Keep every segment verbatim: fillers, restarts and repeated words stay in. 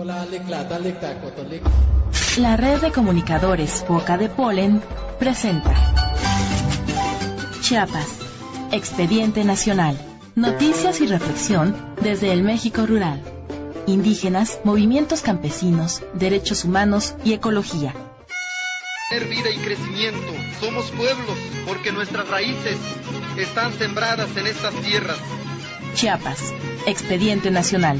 La red de comunicadores Boca de Polen presenta Chiapas, Expediente Nacional. Noticias y reflexión desde el México rural. Indígenas, movimientos campesinos, derechos humanos y ecología. Vida y crecimiento. Somos pueblos porque nuestras raíces están sembradas en estas tierras. Chiapas, Expediente Nacional.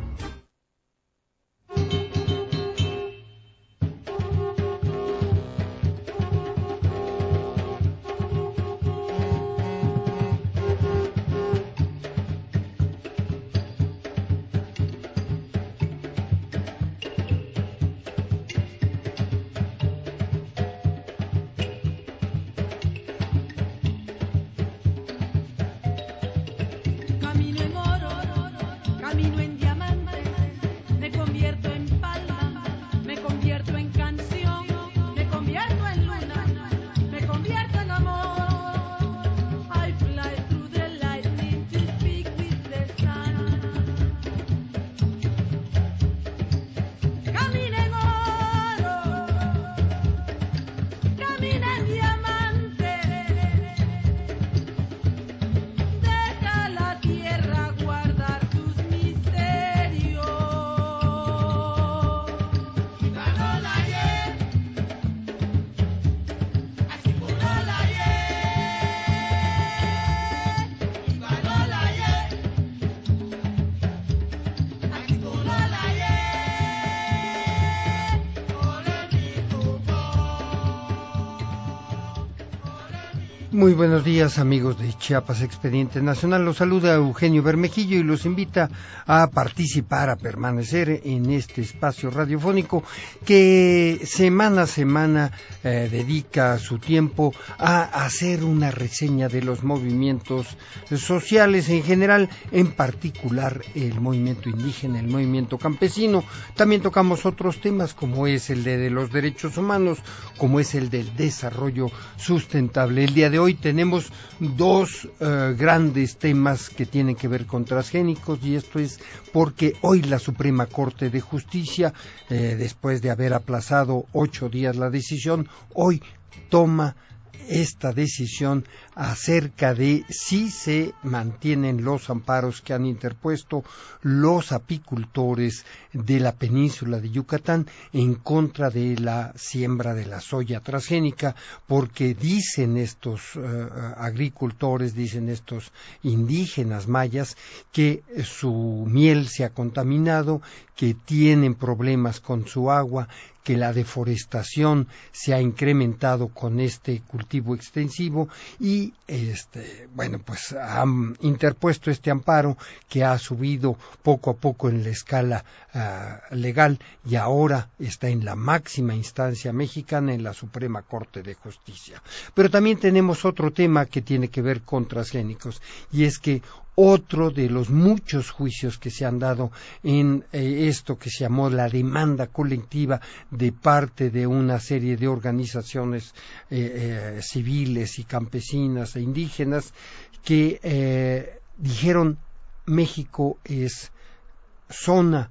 Muy buenos días, amigos de Chiapas Expediente Nacional. Los saluda Eugenio Bermejillo y los invita a participar, a permanecer en este espacio radiofónico que semana a semana eh, dedica su tiempo a hacer una reseña de los movimientos sociales en general, en particular el movimiento indígena, el movimiento campesino. También tocamos otros temas como es el de, de los derechos humanos, como es el del desarrollo sustentable. El día de hoy tenemos dos uh, grandes temas que tienen que ver con transgénicos, y esto es porque hoy la Suprema Corte de Justicia, eh, después de haber aplazado ocho días la decisión, hoy toma esta decisión acerca de si se mantienen los amparos que han interpuesto los apicultores de la península de Yucatán en contra de la siembra de la soya transgénica, porque dicen estos uh, agricultores, dicen estos indígenas mayas, que su miel se ha contaminado, que tienen problemas con su agua, que la deforestación se ha incrementado con este cultivo extensivo y este bueno pues han interpuesto este amparo que ha subido poco a poco en la escala uh, legal y ahora está en la máxima instancia mexicana, en la Suprema Corte de Justicia. Pero también tenemos otro tema que tiene que ver con transgénicos, y es que otro de los muchos juicios que se han dado en eh, esto que se llamó la demanda colectiva de parte de una serie de organizaciones eh, eh, civiles y campesinas e indígenas que eh, dijeron México es zona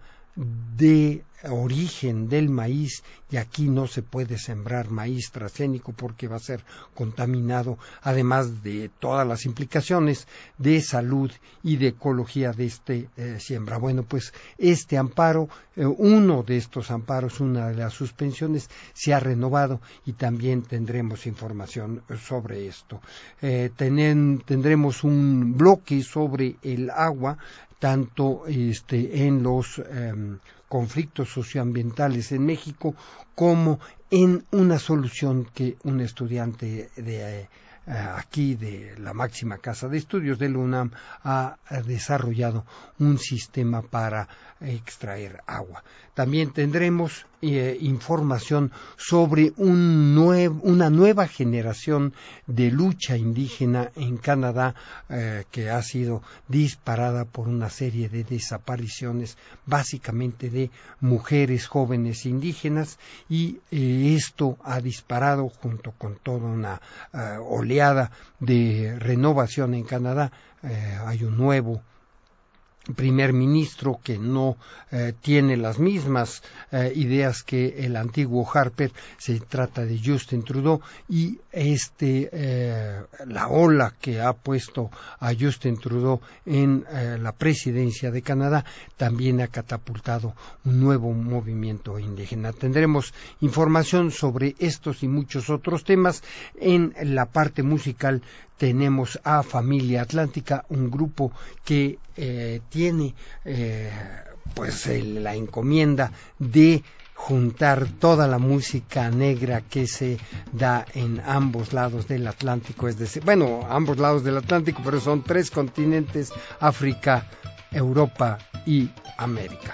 de origen del maíz y aquí no se puede sembrar maíz transgénico porque va a ser contaminado, además de todas las implicaciones de salud y de ecología de este eh, siembra. Bueno, pues este amparo, eh, uno de estos amparos, una de las suspensiones, se ha renovado y también tendremos información sobre esto. Eh, tenen, tendremos un bloque sobre el agua, tanto este, en los eh, conflictos socioambientales en México como en una solución que un estudiante de eh, aquí de la máxima casa de estudios de la UNAM ha desarrollado un sistema para extraer agua. También tendremos eh, información sobre un nuevo, una nueva generación de lucha indígena en Canadá eh, que ha sido disparada por una serie de desapariciones, básicamente de mujeres jóvenes indígenas, y eh, esto ha disparado junto con toda una uh, oleada de renovación en Canadá. Eh, hay un nuevo primer ministro que no eh, tiene las mismas eh, ideas que el antiguo Harper. Se trata de Justin Trudeau, y este eh, la ola que ha puesto a Justin Trudeau en eh, la presidencia de Canadá también ha catapultado un nuevo movimiento indígena. Tendremos información sobre estos y muchos otros temas. En la parte musical tenemos a Familia Atlántica, un grupo que eh, tiene eh, pues el, la encomienda de juntar toda la música negra que se da en ambos lados del Atlántico, es decir, bueno, ambos lados del Atlántico, pero son tres continentes: África, Europa y América.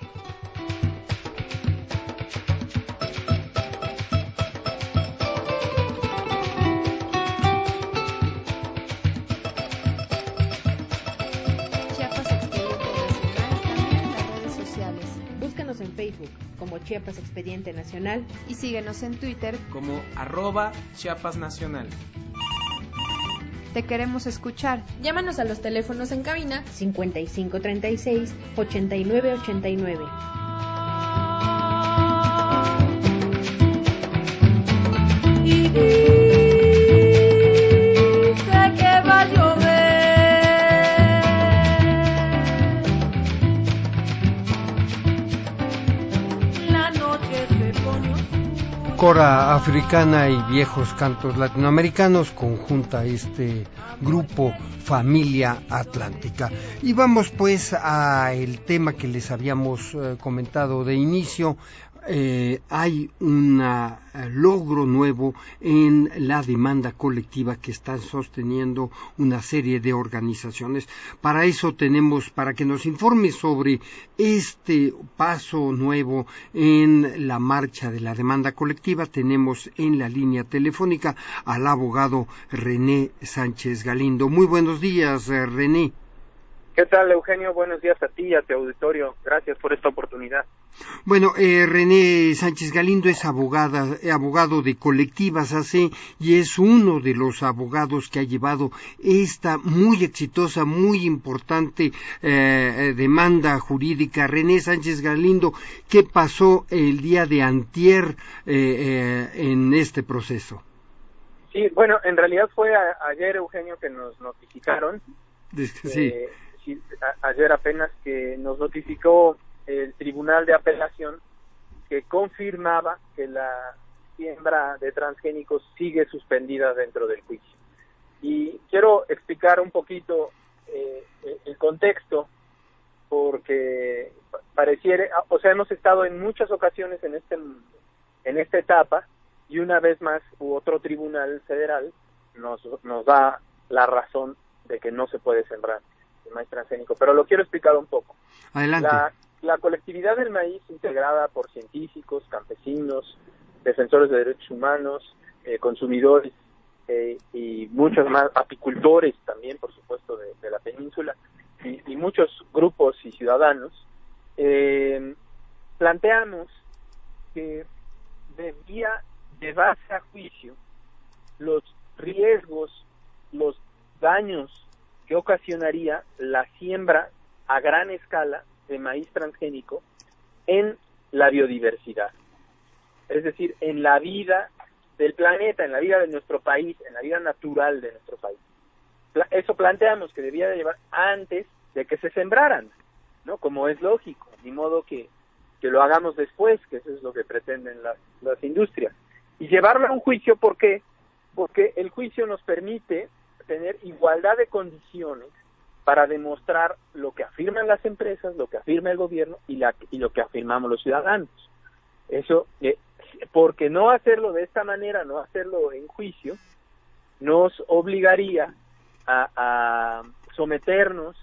En Facebook como Chiapas Expediente Nacional y síguenos en Twitter como arroba Chiapas Nacional. Te queremos escuchar. Llámanos a los teléfonos en cabina cincuenta y cinco treinta y seis ochenta y nueve ochenta y nueve. Y dice que va a llover. Cora africana y viejos cantos latinoamericanos conjunta este grupo Familia Atlántica. Y vamos pues a el tema que les habíamos eh, comentado de inicio. Eh, hay un uh, logro nuevo en la demanda colectiva que están sosteniendo una serie de organizaciones. Para eso tenemos, para que nos informe sobre este paso nuevo en la marcha de la demanda colectiva, tenemos en la línea telefónica al abogado René Sánchez Galindo. Muy buenos días, eh, René. ¿Qué tal, Eugenio? Buenos días a ti y a tu auditorio. Gracias por esta oportunidad. Bueno, eh, René Sánchez Galindo es abogada, eh, abogado de Colectivas A C, y es uno de los abogados que ha llevado esta muy exitosa, muy importante eh, demanda jurídica. René Sánchez Galindo, ¿qué pasó el día de antier eh, eh, en este proceso? Sí, bueno, en realidad fue a, ayer, Eugenio, que nos notificaron. Sí. Eh, sí, a, ayer apenas que nos notificó el Tribunal de Apelación que confirmaba que la siembra de transgénicos sigue suspendida dentro del juicio. Y quiero explicar un poquito eh, el contexto, porque pareciera, o sea, hemos estado en muchas ocasiones en este en esta etapa, y una vez más otro tribunal federal nos nos da la razón de que no se puede sembrar el maíz transgénico, pero lo quiero explicar un poco. Adelante. La, la colectividad del maíz, integrada por científicos, campesinos, defensores de derechos humanos, eh, consumidores eh, y muchos más, apicultores también, por supuesto, de, de la península, y, y muchos grupos y ciudadanos, eh, planteamos que debía llevarse a juicio los riesgos, los daños que ocasionaría la siembra a gran escala de maíz transgénico en la biodiversidad, es decir, en la vida del planeta, en la vida de nuestro país, en la vida natural de nuestro país. Eso planteamos que debía de llevar antes de que se sembraran, ¿no? Como es lógico, ni modo que, que lo hagamos después, que eso es lo que pretenden las, las industrias. Y llevarlo a un juicio, ¿por qué? Porque el juicio nos permite tener igualdad de condiciones para demostrar lo que afirman las empresas, lo que afirma el gobierno y, la, y lo que afirmamos los ciudadanos. Eso, eh, porque no hacerlo de esta manera, no hacerlo en juicio, nos obligaría a, a someternos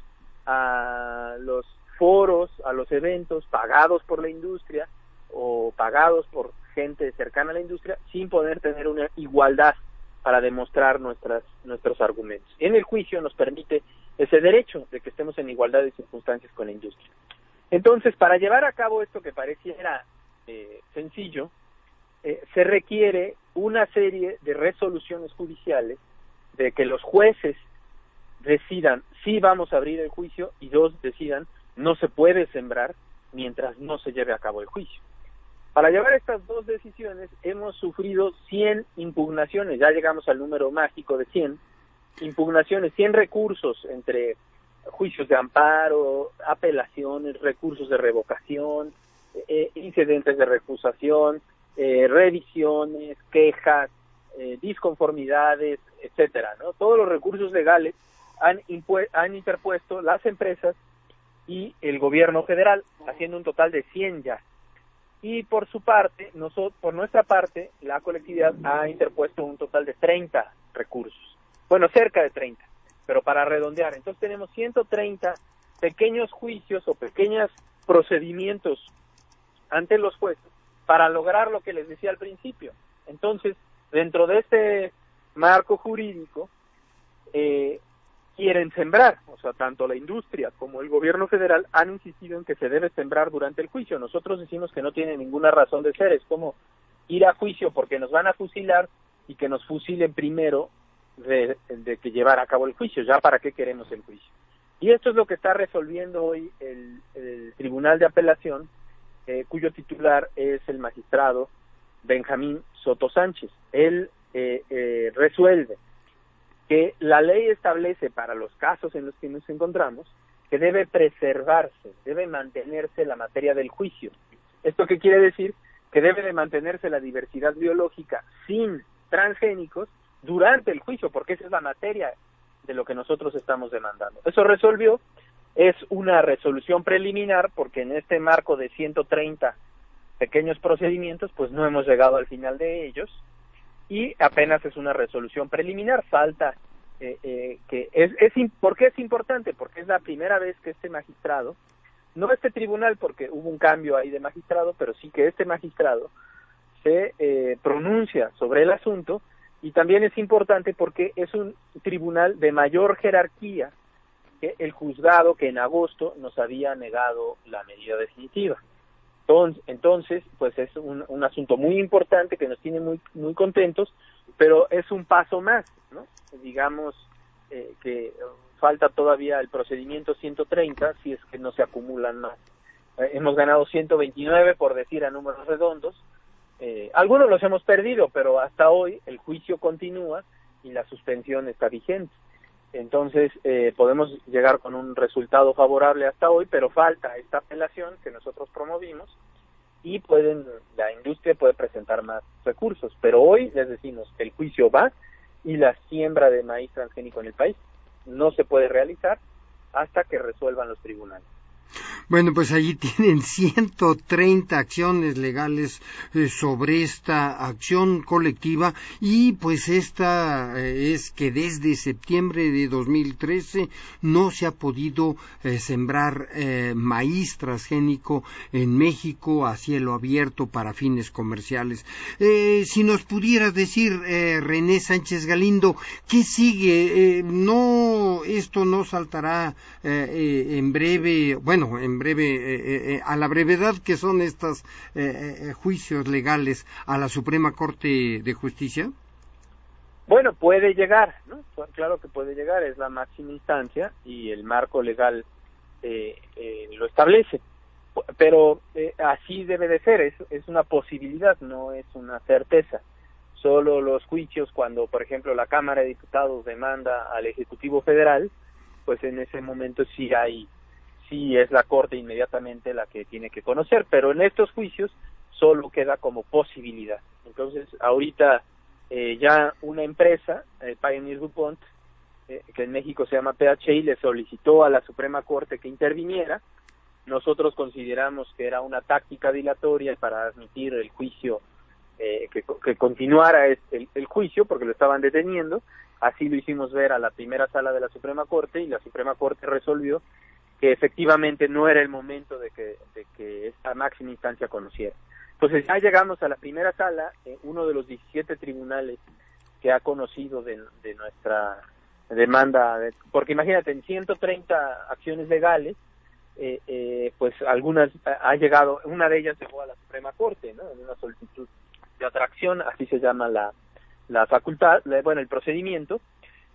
a los foros, a los eventos pagados por la industria o pagados por gente cercana a la industria, sin poder tener una igualdad para demostrar nuestras nuestros argumentos. En el juicio nos permite ese derecho de que estemos en igualdad de circunstancias con la industria. Entonces, para llevar a cabo esto que pareciera eh, sencillo, eh, se requiere una serie de resoluciones judiciales de que los jueces decidan si vamos a abrir el juicio y dos, decidan no se puede sembrar mientras no se lleve a cabo el juicio. Para llevar estas dos decisiones hemos sufrido cien impugnaciones, ya llegamos al número mágico de cien impugnaciones, cien recursos entre juicios de amparo, apelaciones, recursos de revocación, eh, incidentes de recusación, eh, revisiones, quejas, eh, disconformidades, etcétera, ¿no? Todos los recursos legales han, impue- han interpuesto las empresas y el gobierno federal, haciendo un total de cien ya. Y por su parte, nosotros, por nuestra parte, la colectividad ha interpuesto un total de treinta recursos. Bueno, cerca de treinta, pero para redondear. Entonces tenemos ciento treinta pequeños juicios o pequeños procedimientos ante los jueces para lograr lo que les decía al principio. Entonces, dentro de este marco jurídico, eh, quieren sembrar, o sea, tanto la industria como el gobierno federal han insistido en que se debe sembrar durante el juicio. Nosotros decimos que no tiene ninguna razón de ser, es como ir a juicio porque nos van a fusilar y que nos fusilen primero de, de que llevar a cabo el juicio, ya para qué queremos el juicio. Y esto es lo que está resolviendo hoy el, el Tribunal de Apelación, eh, cuyo titular es el magistrado Benjamín Soto Sánchez. Él eh, eh, resuelve que la ley establece para los casos en los que nos encontramos que debe preservarse, debe mantenerse la materia del juicio. ¿Esto qué quiere decir? Que debe de mantenerse la diversidad biológica sin transgénicos durante el juicio, porque esa es la materia de lo que nosotros estamos demandando. Eso resolvió, es una resolución preliminar, porque en este marco de ciento treinta pequeños procedimientos, pues no hemos llegado al final de ellos, y apenas es una resolución preliminar, falta eh, eh, que es, es ¿por qué es importante? Porque es la primera vez que este magistrado, no este tribunal porque hubo un cambio ahí de magistrado, pero sí que este magistrado se eh, pronuncia sobre el asunto, y también es importante porque es un tribunal de mayor jerarquía que el juzgado que en agosto nos había negado la medida definitiva. Entonces, pues es un, un asunto muy importante que nos tiene muy muy contentos, pero es un paso más, ¿no? Digamos eh, que falta todavía el procedimiento ciento treinta, si es que no se acumulan más. Eh, hemos ganado ciento veintinueve, por decir a números redondos. Eh, algunos los hemos perdido, pero hasta hoy el juicio continúa y la suspensión está vigente. Entonces, eh, podemos llegar con un resultado favorable hasta hoy, pero falta esta apelación que nosotros promovimos y pueden la industria puede presentar más recursos. Pero hoy les decimos que el juicio va y la siembra de maíz transgénico en el país no se puede realizar hasta que resuelvan los tribunales. Bueno, pues allí tienen ciento treinta acciones legales eh, sobre esta acción colectiva y pues esta eh, es que desde septiembre de dos mil trece no se ha podido eh, sembrar eh, maíz transgénico en México a cielo abierto para fines comerciales. Eh, si nos pudiera decir, eh, René Sánchez Galindo, ¿qué sigue? Eh, no, esto no saltará eh, eh, en breve, bueno, en breve, eh, eh, a la brevedad que son estos eh, eh, juicios legales a la Suprema Corte de Justicia? Bueno, puede llegar, ¿no? Claro que puede llegar, es la máxima instancia y el marco legal eh, eh, lo establece, pero eh, así debe de ser, es, es una posibilidad, no es una certeza. Solo los juicios cuando, por ejemplo, la Cámara de Diputados demanda al Ejecutivo Federal, pues en ese momento sí hay sí es la Corte inmediatamente la que tiene que conocer, pero en estos juicios solo queda como posibilidad. Entonces, ahorita eh, ya una empresa, eh, Pioneer DuPont, eh, que en México se llama P H I, le solicitó a la Suprema Corte que interviniera. Nosotros consideramos que era una táctica dilatoria para admitir el juicio, eh, que, que continuara el, el juicio, porque lo estaban deteniendo. Así lo hicimos ver a la primera sala de la Suprema Corte, y la Suprema Corte resolvió que efectivamente no era el momento de que, de que esta máxima instancia conociera. Entonces ya llegamos a la primera sala, eh, uno de los diecisiete tribunales que ha conocido de, de nuestra demanda, de, porque imagínate, en ciento treinta acciones legales, eh, eh, pues algunas ha llegado, una de ellas llegó a la Suprema Corte, ¿no? En una solicitud de atracción, así se llama la, la facultad, la, bueno, el procedimiento,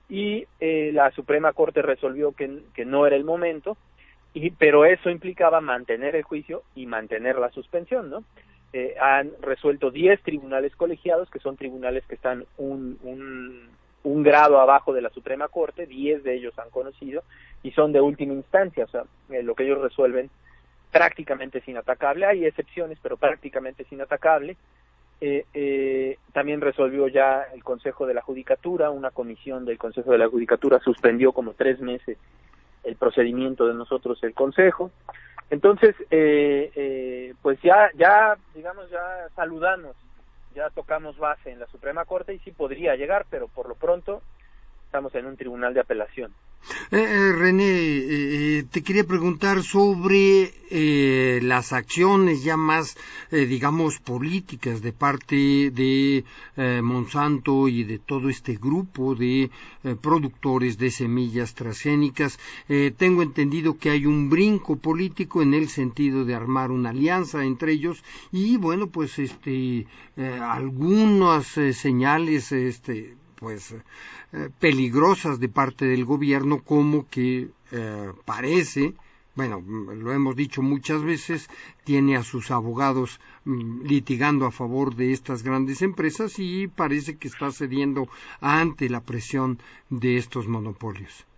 y eh, la Suprema Corte resolvió que, que no era el momento, y, pero eso implicaba mantener el juicio y mantener la suspensión, ¿no? Eh, han resuelto diez tribunales colegiados, que son tribunales que están un, un, un grado abajo de la Suprema Corte, diez de ellos han conocido, y son de última instancia, o sea, eh, lo que ellos resuelven prácticamente es inatacable. Hay excepciones, pero prácticamente es inatacable. Eh, eh, también resolvió ya el Consejo de la Judicatura, una comisión del Consejo de la Judicatura suspendió como tres meses el procedimiento de nosotros, el Consejo. Entonces, eh, eh, pues ya, ya, digamos, ya saludamos, ya tocamos base en la Suprema Corte y sí podría llegar, pero por lo pronto estamos en un tribunal de apelación. Eh, eh, René, eh, te quería preguntar sobre eh, las acciones ya más, eh, digamos, políticas de parte de eh, Monsanto y de todo este grupo de eh, productores de semillas transgénicas. Eh, tengo entendido que hay un brinco político en el sentido de armar una alianza entre ellos y, bueno, pues este eh, algunas eh, señales, este pues eh, peligrosas de parte del gobierno, como que eh, parece, bueno, lo hemos dicho muchas veces, tiene a sus abogados mm, litigando a favor de estas grandes empresas y parece que está cediendo ante la presión de estos monopolios.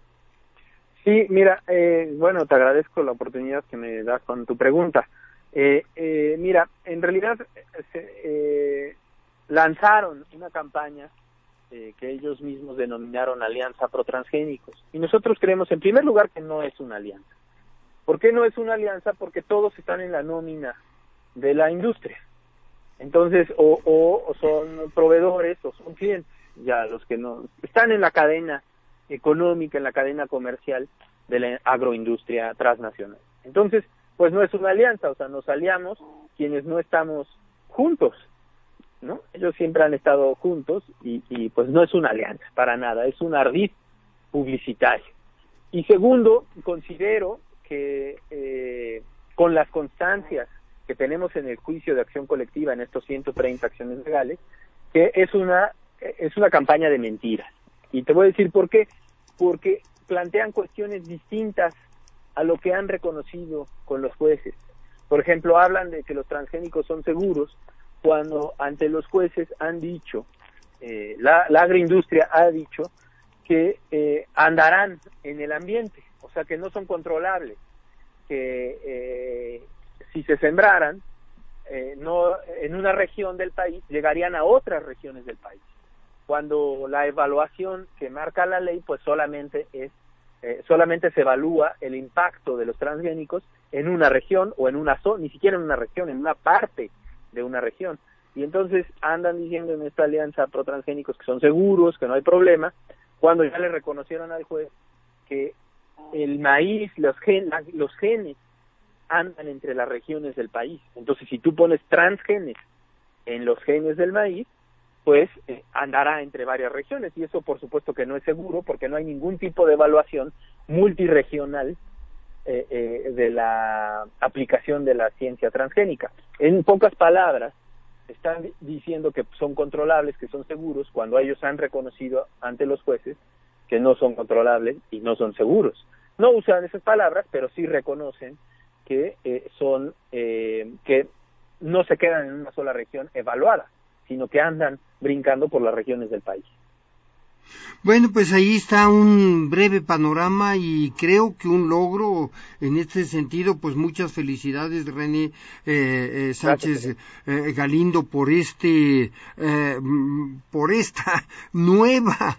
Sí, mira, eh, bueno, te agradezco la oportunidad que me das con tu pregunta. Eh, eh, mira, en realidad se, eh, lanzaron una campaña Eh, que ellos mismos denominaron Alianza Pro Transgénicos. Y nosotros creemos, en primer lugar, que no es una alianza. ¿Por qué no es una alianza? Porque todos están en la nómina de la industria. Entonces, o, o, o son proveedores o son clientes, ya los que no están en la cadena económica, en la cadena comercial de la agroindustria transnacional. Entonces, pues no es una alianza, o sea, nos aliamos quienes no estamos juntos, ¿no? Ellos siempre han estado juntos y, y pues no es una alianza para nada, es un ardid publicitario. Y segundo, considero que eh, con las constancias que tenemos en el juicio de acción colectiva en estos ciento treinta acciones legales, que es una es una campaña de mentiras. Y te voy a decir por qué, porque plantean cuestiones distintas a lo que han reconocido con los jueces. Por ejemplo, hablan de que los transgénicos son seguros, cuando ante los jueces han dicho, eh, la, la agroindustria ha dicho que eh, andarán en el ambiente, o sea que no son controlables, que eh, si se sembraran eh, no en una región del país, llegarían a otras regiones del país, cuando la evaluación que marca la ley pues solamente es eh, solamente se evalúa el impacto de los transgénicos en una región o en una zona, ni siquiera en una región, en una parte de una región. Y entonces andan diciendo en esta alianza pro transgénicos que son seguros, que no hay problema, cuando ya le reconocieron al juez que el maíz, los, gen, los genes andan entre las regiones del país. Entonces si tú pones transgenes en los genes del maíz, pues eh, andará entre varias regiones, y eso por supuesto que no es seguro, porque no hay ningún tipo de evaluación multiregional Eh, eh, de la aplicación de la ciencia transgénica. En pocas palabras, están diciendo que son controlables, que son seguros, cuando ellos han reconocido ante los jueces que no son controlables y no son seguros. No usan esas palabras, pero sí reconocen que eh, son eh, que no se quedan en una sola región evaluada, sino que andan brincando por las regiones del país. Bueno, pues ahí está un breve panorama y creo que un logro en este sentido. Pues muchas felicidades, René eh, eh, Sánchez eh, Galindo, por este eh, por esta nueva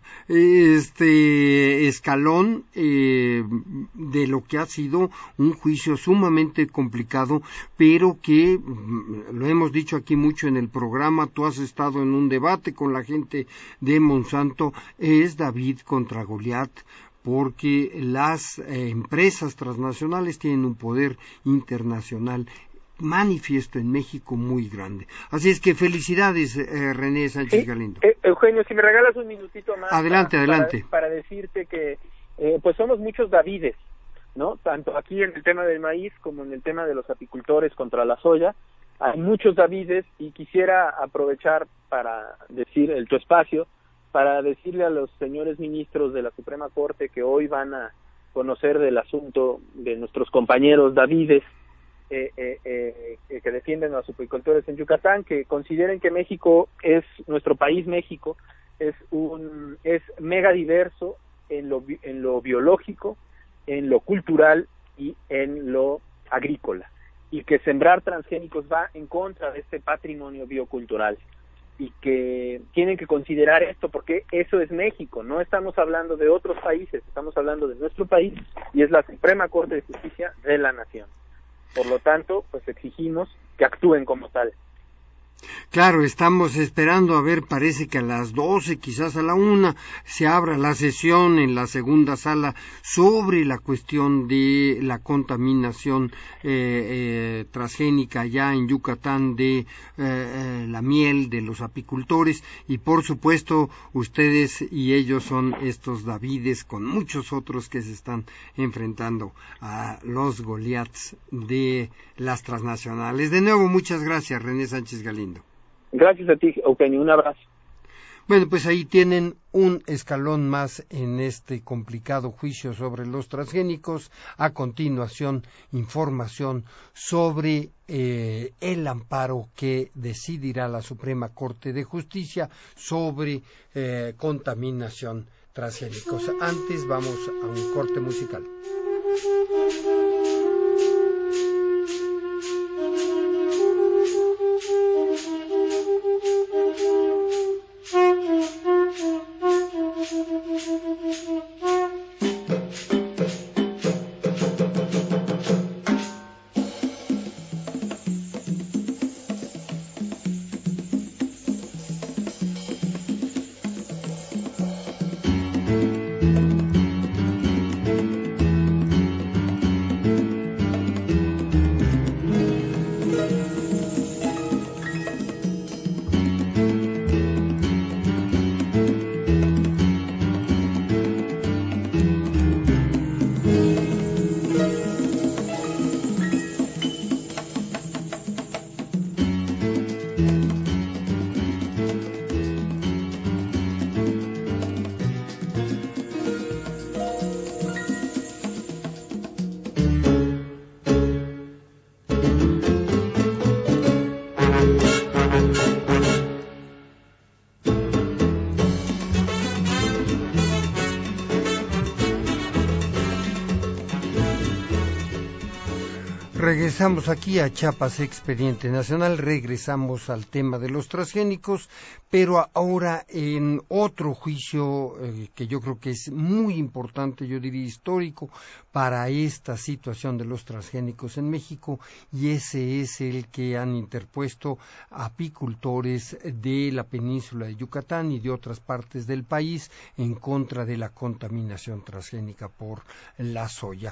este escalón eh, de lo que ha sido un juicio sumamente complicado, pero que lo hemos dicho aquí mucho en el programa. Tú has estado en un debate con la gente de Monsanto. Es David contra Goliat, porque las eh, empresas transnacionales tienen un poder internacional manifiesto en México muy grande. Así es que felicidades, eh, René Sánchez sí, Galindo. Eh, Eugenio, si me regalas un minutito más. Adelante, para, adelante. Para, para decirte que eh, pues somos muchos Davides, ¿no? Tanto aquí en el tema del maíz como en el tema de los apicultores contra la soya. Hay muchos Davides y quisiera aprovechar para decir el tu espacio para decirle a los señores ministros de la Suprema Corte que hoy van a conocer del asunto de nuestros compañeros Davides, eh, eh, eh, que defienden a los apicultores en Yucatán, que consideren que México es, nuestro país México, es un es mega diverso en lo, en lo biológico, en lo cultural y en lo agrícola, y que sembrar transgénicos va en contra de este patrimonio biocultural, y que tienen que considerar esto porque eso es México, no estamos hablando de otros países, estamos hablando de nuestro país y es la Suprema Corte de Justicia de la Nación. Por lo tanto, pues exigimos que actúen como tal. Claro, estamos esperando, a ver, parece que a las doce, quizás a la una, se abra la sesión en la segunda sala sobre la cuestión de la contaminación eh, eh, transgénica ya en Yucatán de eh, eh, la miel de los apicultores, y por supuesto ustedes y ellos son estos Davides con muchos otros que se están enfrentando a los Goliaths de las transnacionales. De nuevo, muchas gracias, René Sánchez Galindo. Gracias a ti, Eugenio, un abrazo. Bueno, pues ahí tienen un escalón más en este complicado juicio sobre los transgénicos. A continuación, información sobre eh, el amparo que decidirá la Suprema Corte de Justicia sobre eh, contaminación transgénicos. Antes vamos a un corte musical. Regresamos aquí a Chiapas Expediente Nacional, regresamos al tema de los transgénicos, pero ahora en otro juicio eh, que yo creo que es muy importante, yo diría histórico, para esta situación de los transgénicos en México, y ese es el que han interpuesto apicultores de la península de Yucatán y de otras partes del país en contra de la contaminación transgénica por la soya.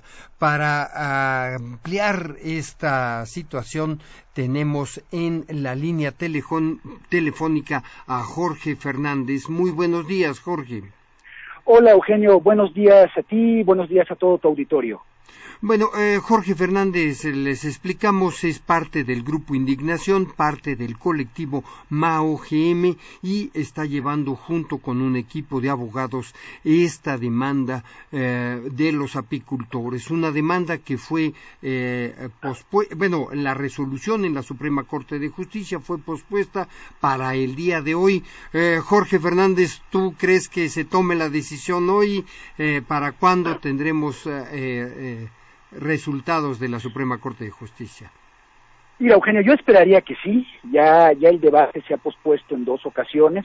Para ampliar esta situación tenemos en la línea telefon, telefónica a Jorge Fernández. Muy buenos días, Jorge. Hola, Eugenio, buenos días a ti, buenos días a todo tu auditorio. Bueno, eh, Jorge Fernández, les explicamos, es parte del Grupo Indignación, parte del colectivo Mao G M, y está llevando junto con un equipo de abogados esta demanda eh, de los apicultores, una demanda que fue eh, pospuesta, bueno, la resolución en la Suprema Corte de Justicia fue pospuesta para el día de hoy. Eh, Jorge Fernández, ¿tú crees que se tome la decisión hoy? Eh, ¿Para cuándo tendremos eh, eh, resultados de la Suprema Corte de Justicia? Mira, Eugenio, yo esperaría que sí. Ya ya el debate se ha pospuesto en dos ocasiones.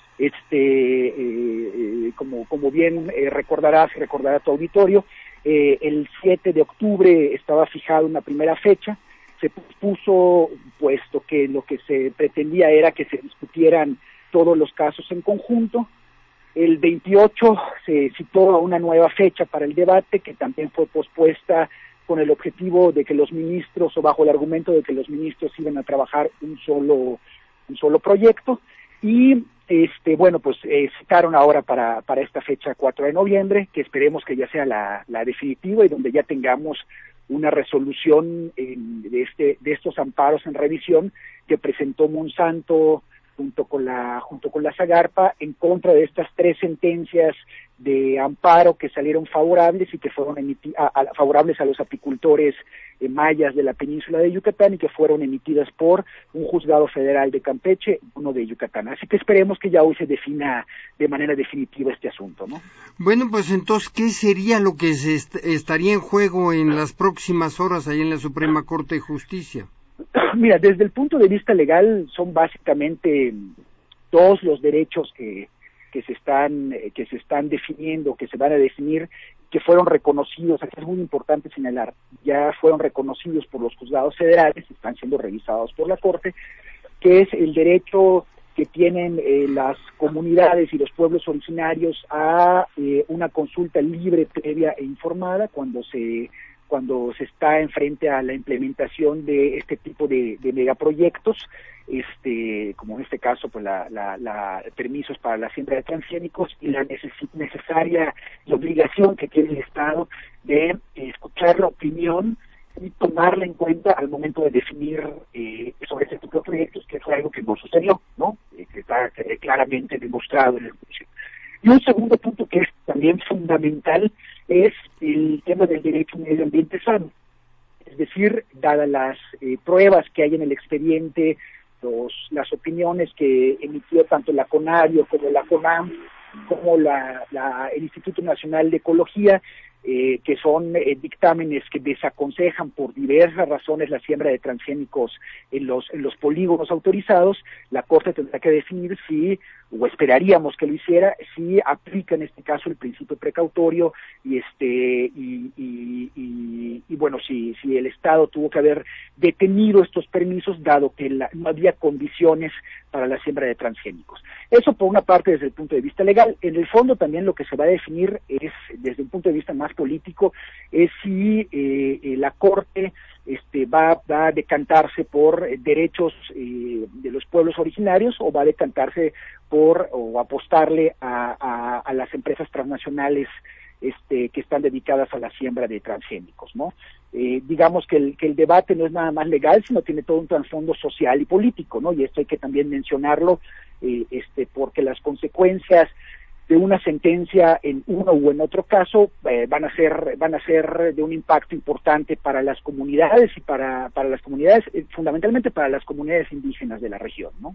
Este, eh, eh, como como bien eh, recordarás, recordará tu auditorio, eh, el siete de octubre estaba fijada una primera fecha. Se pospuso, puesto que lo que se pretendía era que se discutieran todos los casos en conjunto. El veintiocho se citó a una nueva fecha para el debate, que también fue pospuesta con el objetivo de que los ministros, o bajo el argumento de que los ministros iban a trabajar un solo un solo proyecto. Y este bueno, pues eh, citaron ahora para para esta fecha cuatro de noviembre, que esperemos que ya sea la, la definitiva y donde ya tengamos una resolución en, de este de estos amparos en revisión que presentó Monsanto junto con la junto con la Zagarpa, en contra de estas tres sentencias de amparo que salieron favorables y que fueron emiti- a, a, favorables a los apicultores eh, mayas de la península de Yucatán y que fueron emitidas por un juzgado federal de Campeche, uno de Yucatán. Así que esperemos que ya hoy se defina de manera definitiva este asunto, ¿no? Bueno, pues entonces, ¿qué sería lo que se est- estaría en juego en las próximas horas ahí en la Suprema Corte de Justicia? Mira, desde el punto de vista legal son básicamente todos los derechos que que se están que se están definiendo, que se van a definir, que fueron reconocidos. Aquí es muy importante señalar, ya fueron reconocidos por los juzgados federales, están siendo revisados por la Corte, que es el derecho que tienen eh, las comunidades y los pueblos originarios a eh, una consulta libre, previa e informada cuando se cuando se está enfrente a la implementación de este tipo de, de megaproyectos, este, como en este caso, pues la, la, la permisos para la siembra de transgénicos y la neces necesaria y obligación que tiene el Estado de eh, escuchar la opinión y tomarla en cuenta al momento de definir eh, sobre este tipo de proyectos, que fue algo que no sucedió, ¿no? Eh, que está eh, claramente demostrado en el juicio. Y un segundo punto que es también fundamental es el tema del derecho a un medio ambiente sano. Es decir, dadas las eh, pruebas que hay en el expediente, los, las opiniones que emitió tanto la CONAVIO como la CONAM, como la, la, el Instituto Nacional de Ecología, eh, que son eh, dictámenes que desaconsejan por diversas razones la siembra de transgénicos en los, en los polígonos autorizados, la Corte tendrá que definir si, o esperaríamos que lo hiciera, si aplica en este caso el principio precautorio y este y, y, y, y bueno, si, si el Estado tuvo que haber detenido estos permisos dado que la, no había condiciones para la siembra de transgénicos. Eso por una parte desde el punto de vista legal. En el fondo también lo que se va a definir es, desde un punto de vista más político, es si eh, eh, la Corte este, va, va a decantarse por eh, derechos eh, de los pueblos originarios o va a decantarse por o apostarle a, a, a las empresas transnacionales este, que están dedicadas a la siembra de transgénicos, ¿no? Eh, digamos que el, que el debate no es nada más legal, sino tiene todo un trasfondo social y político, ¿no? Y esto hay que también mencionarlo, eh, este, porque las consecuencias de una sentencia en uno u en otro caso eh, van a ser van a ser de un impacto importante para las comunidades y para para las comunidades, eh, fundamentalmente para las comunidades indígenas de la región, ¿no?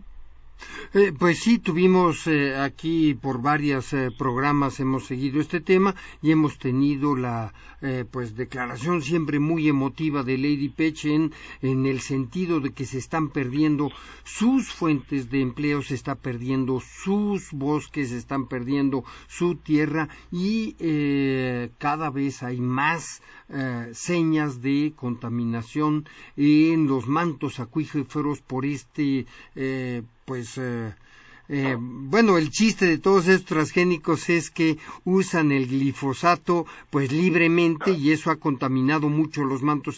Eh, pues sí, tuvimos eh, aquí por varios eh, programas hemos seguido este tema y hemos tenido la eh, pues declaración siempre muy emotiva de Lady Pech en, en el sentido de que se están perdiendo sus fuentes de empleo, se está perdiendo sus bosques, se están perdiendo su tierra y eh, cada vez hay más eh, señas de contaminación en los mantos acuíferos por este eh, pues eh, eh, bueno, el chiste de todos estos transgénicos es que usan el glifosato pues libremente y eso ha contaminado mucho los mantos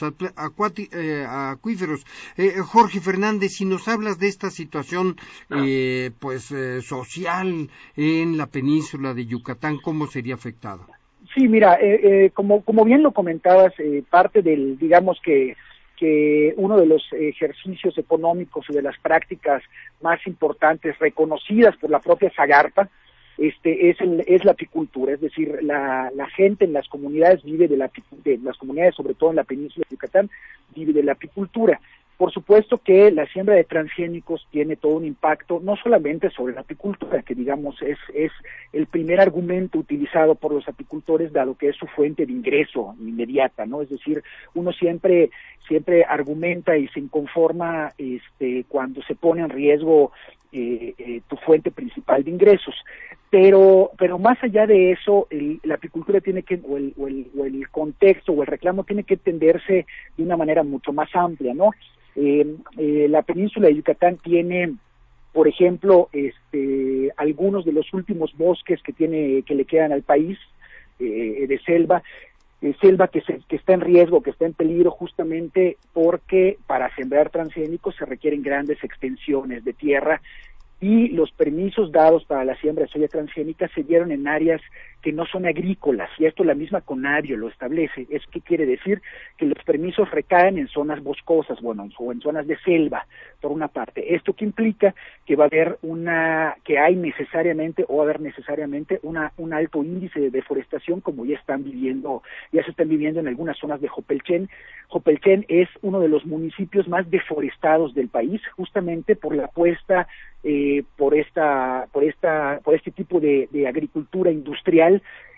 eh, acuíferos. Eh, Jorge Fernández, si nos hablas de esta situación eh, pues eh, social en la península de Yucatán, ¿cómo sería afectada? Sí, mira, eh, eh, como como bien lo comentabas, eh, parte del, digamos que que uno de los ejercicios económicos y de las prácticas más importantes reconocidas por la propia Zagarpa este es el, es la apicultura, es decir, la, la gente en las comunidades vive de la de las comunidades, sobre todo en la península de Yucatán, vive de la apicultura. Por supuesto que la siembra de transgénicos tiene todo un impacto, no solamente sobre la apicultura, que digamos es, es el primer argumento utilizado por los apicultores, dado que es su fuente de ingreso inmediata, ¿no? Es decir, uno siempre, siempre argumenta y se inconforma este, cuando se pone en riesgo eh, eh, tu fuente principal de ingresos. Pero, pero más allá de eso, el, la apicultura tiene que, o el, o, el, o el contexto o el reclamo tiene que entenderse de una manera mucho más amplia, ¿no? Eh, eh, la península de Yucatán tiene, por ejemplo, este, algunos de los últimos bosques que tiene, que le quedan al país, eh, de selva, eh, selva que, se, que está en riesgo, que está en peligro justamente porque para sembrar transgénicos se requieren grandes extensiones de tierra y los permisos dados para la siembra de soya transgénica se dieron en áreas que no son agrícolas, y esto la misma CONABIO lo establece. ¿Eso qué quiere decir? Que los permisos recaen en zonas boscosas, bueno, o en zonas de selva, por una parte. Esto que implica que va a haber una, que hay necesariamente, o va a haber necesariamente una, un alto índice de deforestación, como ya están viviendo, ya se están viviendo en algunas zonas de Jopelchen. Jopelchen es uno de los municipios más deforestados del país, justamente por la apuesta eh, por esta, por esta, por este tipo de, de agricultura industrial,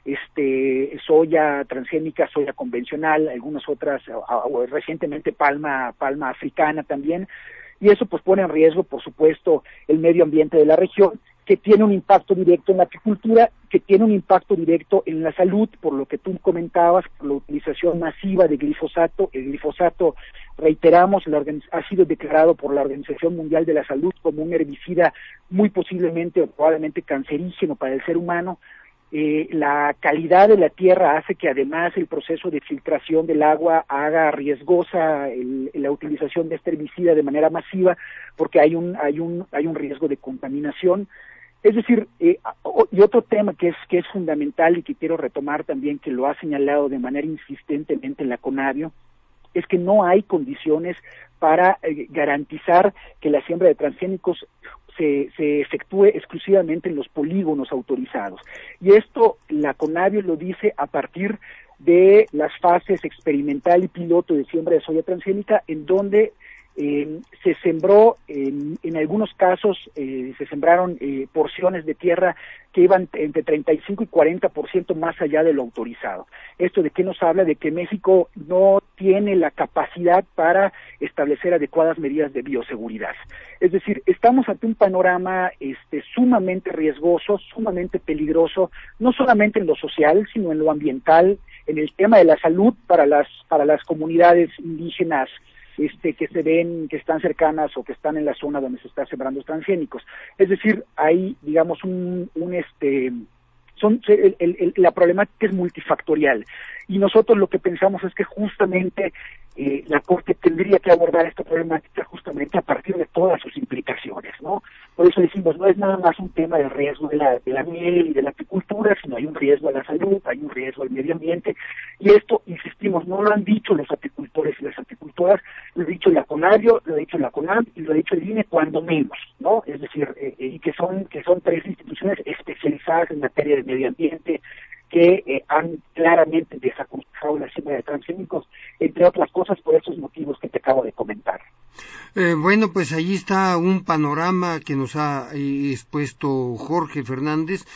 este soya transgénica, soya convencional, algunas otras, o, recientemente palma, palma africana también, y eso pues pone en riesgo, por supuesto, el medio ambiente de la región, que tiene un impacto directo en la apicultura, que tiene un impacto directo en la salud, por lo que tú comentabas, por la utilización masiva de glifosato. El glifosato, reiteramos, la ha sido declarado por la Organización Mundial de la Salud como un herbicida muy posiblemente o probablemente cancerígeno para el ser humano. Eh, la calidad de la tierra hace que además el proceso de filtración del agua haga riesgosa el, la utilización de este herbicida de manera masiva, porque hay un hay un hay un riesgo de contaminación. Es decir, eh, y otro tema que es que es fundamental y que quiero retomar también, que lo ha señalado de manera insistentemente la CONABIO, es que no hay condiciones para eh, garantizar que la siembra de transgénicos se, se efectúe exclusivamente en los polígonos autorizados. Y esto la CONABIO lo dice a partir de las fases experimental y piloto de siembra de soya transgénica, en donde Eh, se sembró, en, en algunos casos, eh, se sembraron eh, porciones de tierra que iban entre treinta y cinco y cuarenta por ciento más allá de lo autorizado. ¿Esto de qué nos habla? De que México no tiene la capacidad para establecer adecuadas medidas de bioseguridad. Es decir, estamos ante un panorama este, sumamente riesgoso, sumamente peligroso, no solamente en lo social, sino en lo ambiental, en el tema de la salud para las, para las comunidades indígenas Este, que se ven, que están cercanas o que están en la zona donde se está sembrando transgénicos. Es decir, hay, digamos, un, un este, son, el, el, la problemática es multifactorial, y nosotros lo que pensamos es que justamente eh, la Corte tendría que abordar esta problemática justamente a partir de todas sus implicaciones, ¿no? Por eso decimos, no es nada más un tema de riesgo de la, de la miel y de la apicultura, sino hay un riesgo a la salud, hay un riesgo al medio ambiente, y esto, insistimos, no lo han dicho los apicultores y las apicultoras, lo ha dicho la CONABIO, lo ha dicho la CONAM y lo ha dicho el I N E cuando menos, ¿no? Es decir, eh, y que son, que son tres instituciones especializadas en materia de medio ambiente, que eh, han claramente desaconsejado la siembra de transgénicos, entre otras cosas por esos motivos que te acabo de comentar. Eh, bueno, pues ahí está un panorama que nos ha eh, expuesto Jorge Fernández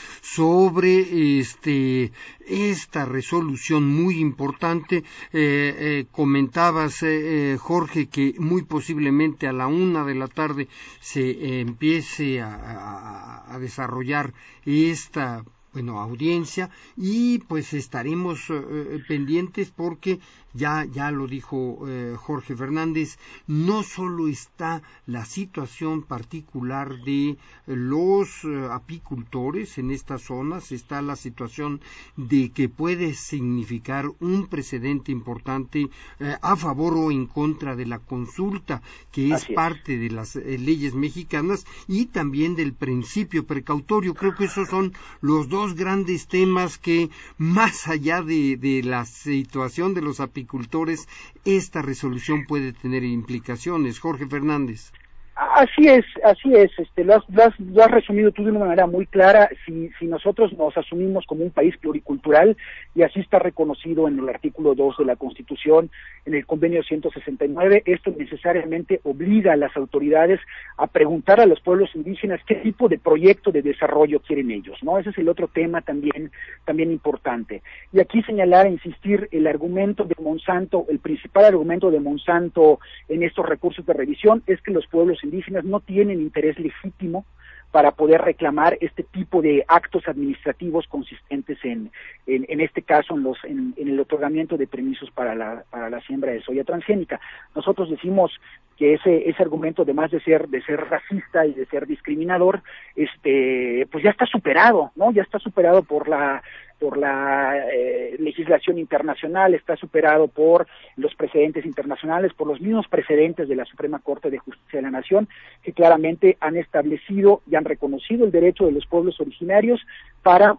sobre este esta resolución muy importante. Eh, eh, comentabas, eh, Jorge, que muy posiblemente a la una de la tarde se eh, empiece a, a, a desarrollar esta bueno, audiencia, y pues estaremos eh, pendientes porque ya ya lo dijo eh, Jorge Fernández, no solo está la situación particular de los eh, apicultores en estas zonas, está la situación de que puede significar un precedente importante eh, a favor o en contra de la consulta, que es, es. parte de las eh, leyes mexicanas, y también del principio precautorio. Creo que esos son los dos dos grandes temas que, más allá de, de la situación de los apicultores, esta resolución puede tener implicaciones. Jorge Fernández. Así es, así es, este, lo has, lo has, lo has resumido tú de una manera muy clara. Si, si nosotros nos asumimos como un país pluricultural, y así está reconocido en el artículo dos de la Constitución, en el convenio ciento sesenta y nueve, esto necesariamente obliga a las autoridades a preguntar a los pueblos indígenas qué tipo de proyecto de desarrollo quieren ellos, ¿no? Ese es el otro tema también, también importante. Y aquí señalar e insistir, el argumento de Monsanto, el principal argumento de Monsanto en estos recursos de revisión es que los pueblos indígenas no tienen interés legítimo para poder reclamar este tipo de actos administrativos consistentes en, en, en este caso, en los, en, en el otorgamiento de permisos para la, para la siembra de soya transgénica. Nosotros decimos que ese, ese argumento, además de ser, de ser racista y de ser discriminador, este, pues ya está superado, ¿no? Ya está superado por la, por la eh, legislación internacional, está superado por los precedentes internacionales, por los mismos precedentes de la Suprema Corte de Justicia de la Nación, que claramente han establecido y han reconocido el derecho de los pueblos originarios para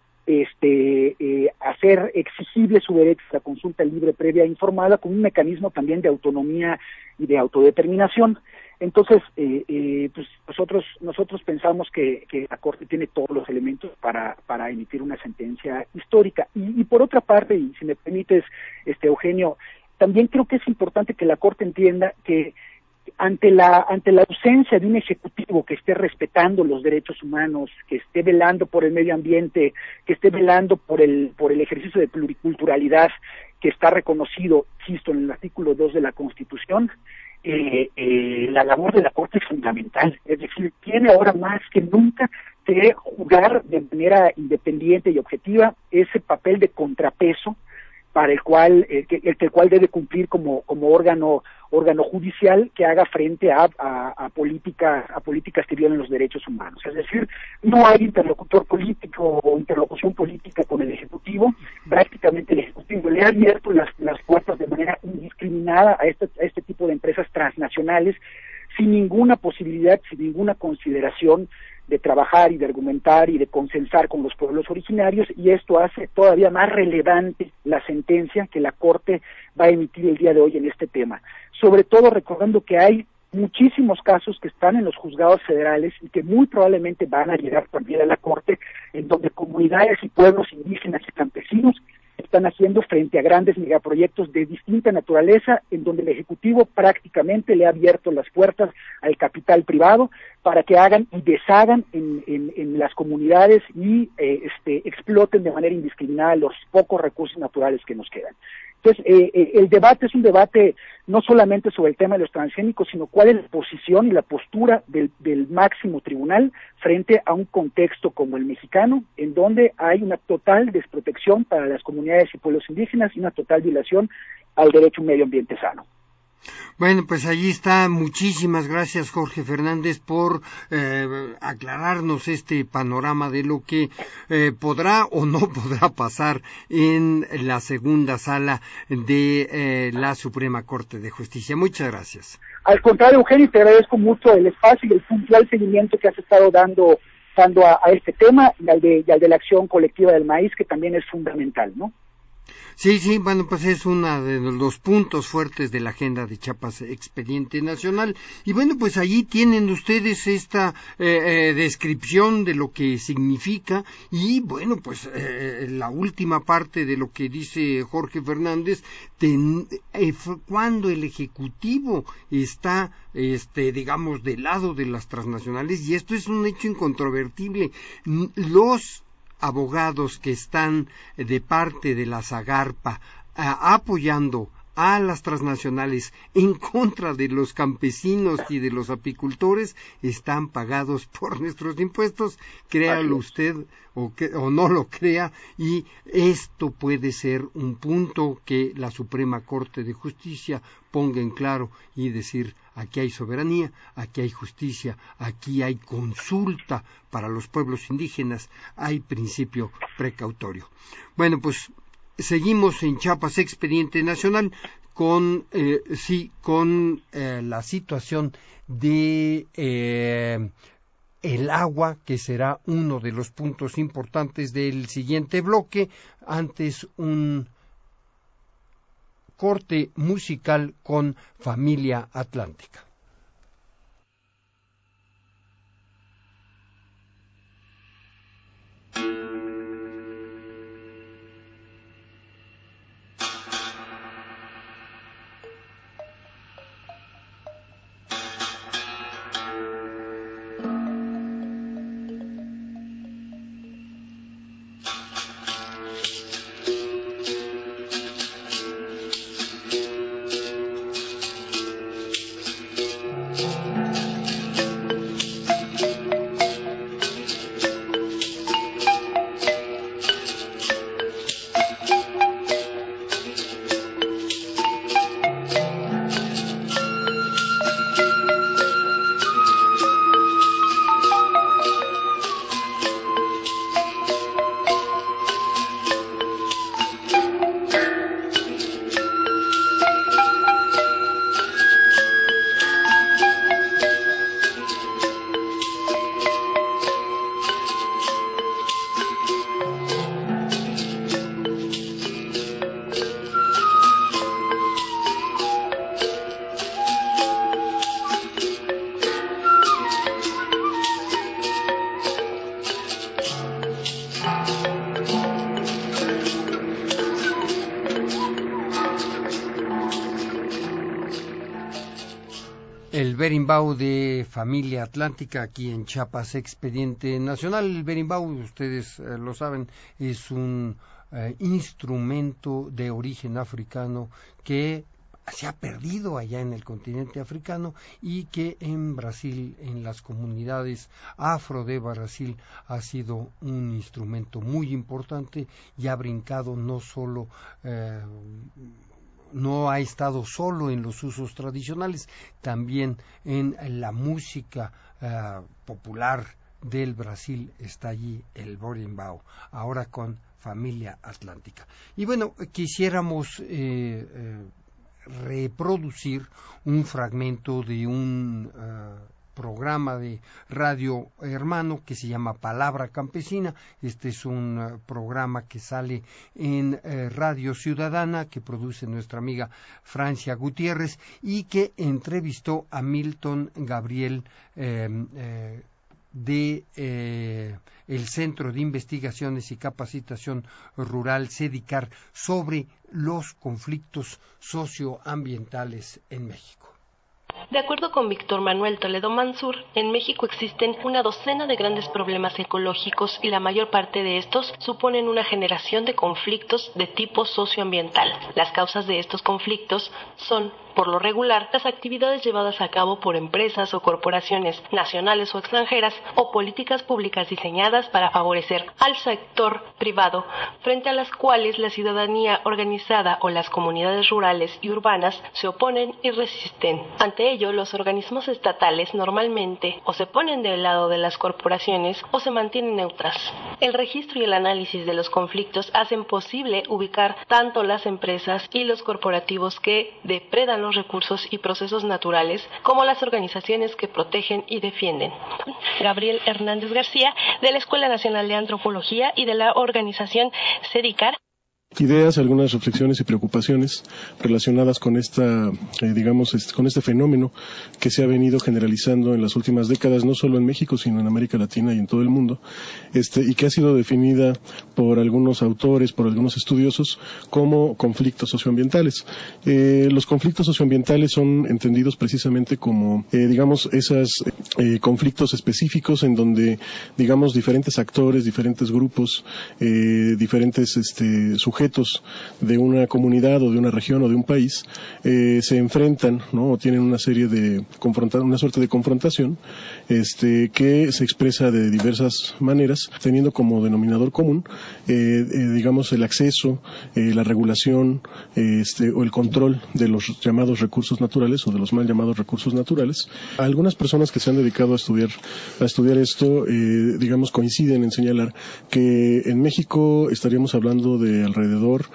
este eh, hacer exigible su derecho a la consulta libre, previa e informada, con un mecanismo también de autonomía y de autodeterminación. Entonces, eh, eh, pues nosotros nosotros pensamos que, que la Corte tiene todos los elementos para para emitir una sentencia histórica. Y, y por otra parte, y si me permites, este Eugenio, también creo que es importante que la Corte entienda que ante la ante la ausencia de un ejecutivo que esté respetando los derechos humanos, que esté velando por el medio ambiente, que esté velando por el por el ejercicio de pluriculturalidad que está reconocido, insisto, en el artículo dos de la Constitución, eh, eh, la labor de la Corte es fundamental. Es decir, tiene ahora más que nunca que jugar de manera independiente y objetiva ese papel de contrapeso para el cual el que el, el cual debe cumplir como como órgano órgano judicial que haga frente a, a, a políticas a políticas que violen los derechos humanos. Es decir, no hay interlocutor político o interlocución política con el Ejecutivo. Prácticamente el Ejecutivo le ha abierto las, las puertas de manera indiscriminada a este, a este tipo de empresas transnacionales, sin ninguna posibilidad, sin ninguna consideración de trabajar y de argumentar y de consensar con los pueblos originarios, y esto hace todavía más relevante la sentencia que la Corte va a emitir el día de hoy en este tema. Sobre todo recordando que hay muchísimos casos que están en los juzgados federales y que muy probablemente van a llegar también a la Corte, en donde comunidades y pueblos indígenas y campesinos están haciendo frente a grandes megaproyectos de distinta naturaleza, en donde el Ejecutivo prácticamente le ha abierto las puertas al capital privado para que hagan y deshagan en, en, en las comunidades y eh, este, exploten de manera indiscriminada los pocos recursos naturales que nos quedan. Entonces, eh, eh, el debate es un debate no solamente sobre el tema de los transgénicos, sino cuál es la posición y la postura del, del máximo tribunal frente a un contexto como el mexicano, en donde hay una total desprotección para las comunidades y pueblos indígenas y una total violación al derecho a un medio ambiente sano. Bueno, pues allí está. Muchísimas gracias, Jorge Fernández, por eh, aclararnos este panorama de lo que eh, podrá o no podrá pasar en la segunda sala de eh, la Suprema Corte de Justicia. Muchas gracias. Al contrario, Eugenio, te agradezco mucho el espacio y el puntual seguimiento que has estado dando, dando a, a este tema y al, de, y al de la acción colectiva del maíz, que también es fundamental, ¿no? Sí, sí, bueno, pues es uno de los puntos fuertes de la agenda de Chiapas Expediente Nacional. Y bueno, pues allí tienen ustedes esta eh, eh, descripción de lo que significa. Y bueno, pues eh, la última parte de lo que dice Jorge Fernández, ten, eh, cuando el Ejecutivo está, este, digamos, del lado de las transnacionales, y esto es un hecho incontrovertible, los abogados que están de parte de la Zagarpa a, apoyando a las transnacionales en contra de los campesinos y de los apicultores están pagados por nuestros impuestos, créalo usted o, que, o no lo crea, y esto puede ser un punto que la Suprema Corte de Justicia ponga en claro y decir: aquí hay soberanía, aquí hay justicia, aquí hay consulta para los pueblos indígenas, hay principio precautorio. Bueno, pues seguimos en Chiapas Expediente Nacional con eh, sí con eh, la situación de eh, el agua, que será uno de los puntos importantes del siguiente bloque. Antes un corte musical con Familia Atlántica. berimbau de Familia Atlántica aquí en Chiapas Expediente Nacional. El berimbau, ustedes eh, lo saben, es un eh, instrumento de origen africano que se ha perdido allá en el continente africano y que en Brasil, en las comunidades afro de Brasil, ha sido un instrumento muy importante y ha brincado no solo eh, no ha estado solo en los usos tradicionales, también en la música uh, popular del Brasil está allí el berimbau, ahora con Familia Atlántica. Y bueno, quisiéramos eh, eh, reproducir un fragmento de un uh, programa de radio hermano que se llama Palabra Campesina. Este es un uh, programa que sale en uh, Radio Ciudadana, que produce nuestra amiga Francia Gutiérrez y que entrevistó a Milton Gabriel eh, eh, de eh, el Centro de Investigaciones y Capacitación Rural CEDICAR sobre los conflictos socioambientales en México. De acuerdo con Víctor Manuel Toledo Mansur, en México existen una docena de grandes problemas ecológicos y la mayor parte de estos suponen una generación de conflictos de tipo socioambiental. Las causas de estos conflictos son, por lo regular, las actividades llevadas a cabo por empresas o corporaciones nacionales o extranjeras o políticas públicas diseñadas para favorecer al sector privado, frente a las cuales la ciudadanía organizada o las comunidades rurales y urbanas se oponen y resisten. Ante ello, los organismos estatales normalmente o se ponen del lado de las corporaciones o se mantienen neutras. El registro y el análisis de los conflictos hacen posible ubicar tanto las empresas y los corporativos que depredan los recursos y procesos naturales, como las organizaciones que protegen y defienden. Gabriel Hernández García, de la Escuela Nacional de Antropología y de la organización CEDICAR. Ideas, algunas reflexiones y preocupaciones relacionadas con esta, eh, digamos, este, con este fenómeno que se ha venido generalizando en las últimas décadas, no solo en México, sino en América Latina y en todo el mundo, este, y que ha sido definida por algunos autores, por algunos estudiosos, como conflictos socioambientales. Eh, los conflictos socioambientales son entendidos precisamente como, eh, digamos, esos eh, conflictos específicos en donde, digamos, diferentes actores, diferentes grupos, eh, diferentes este, sujetos de una comunidad o de una región o de un país eh, se enfrentan, ¿no? O tienen una serie de confronta una suerte de confrontación este, que se expresa de diversas maneras, teniendo como denominador común eh, eh, digamos el acceso, eh, la regulación eh, este, o el control de los llamados recursos naturales o de los mal llamados recursos naturales. Algunas personas que se han dedicado a estudiar a estudiar esto eh, digamos coinciden en señalar que en México estaríamos hablando de alrededor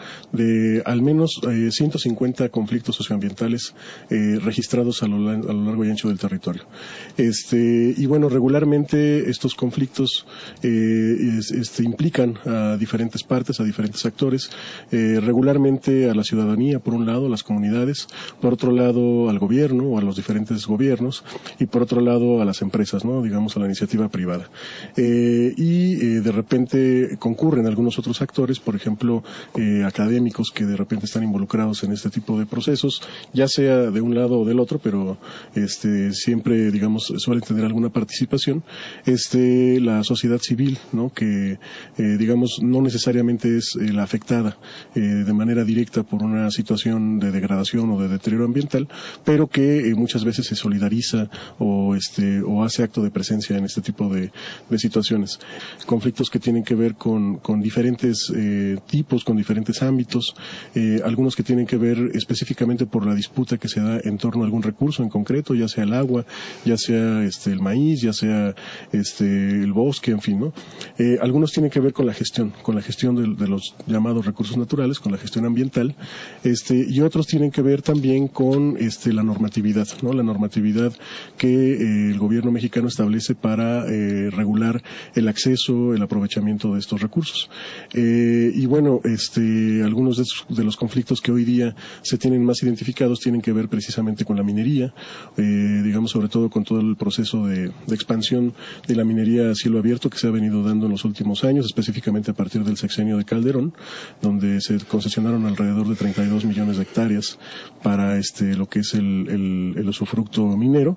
de al menos eh, ciento cincuenta conflictos socioambientales eh, registrados a lo, a lo largo y ancho del territorio. Este, y bueno, regularmente estos conflictos eh, es, este, implican a diferentes partes, a diferentes actores, eh, regularmente a la ciudadanía, por un lado, a las comunidades, por otro lado al gobierno o a los diferentes gobiernos, y por otro lado a las empresas, ¿no? Digamos a la iniciativa privada. Eh, y eh, de repente concurren algunos otros actores, por ejemplo, Eh, académicos que de repente están involucrados en este tipo de procesos, ya sea de un lado o del otro, pero este siempre, digamos, suelen tener alguna participación. Este, la sociedad civil, ¿no? Que, eh, digamos, no necesariamente es eh, la afectada eh, de manera directa por una situación de degradación o de deterioro ambiental, pero que eh, muchas veces se solidariza o este o hace acto de presencia en este tipo de, de situaciones. Conflictos que tienen que ver con, con diferentes eh, tipos, con diferentes ámbitos, eh, algunos que tienen que ver específicamente por la disputa que se da en torno a algún recurso en concreto, ya sea el agua, ya sea este el maíz, ya sea este el bosque, en fin, ¿no? Eh, algunos tienen que ver con la gestión, con la gestión de, de los llamados recursos naturales, con la gestión ambiental, este y otros tienen que ver también con este la normatividad, ¿no? La normatividad que eh, el gobierno mexicano establece para eh, regular el acceso, el aprovechamiento de estos recursos. Eh, y bueno, este, algunos de, esos, de los conflictos que hoy día se tienen más identificados tienen que ver precisamente con la minería, eh, digamos sobre todo con todo el proceso de, de expansión de la minería a cielo abierto que se ha venido dando en los últimos años, específicamente a partir del sexenio de Calderón, donde se concesionaron alrededor de treinta y dos millones de hectáreas para este, lo que es el, el, el usufructo minero,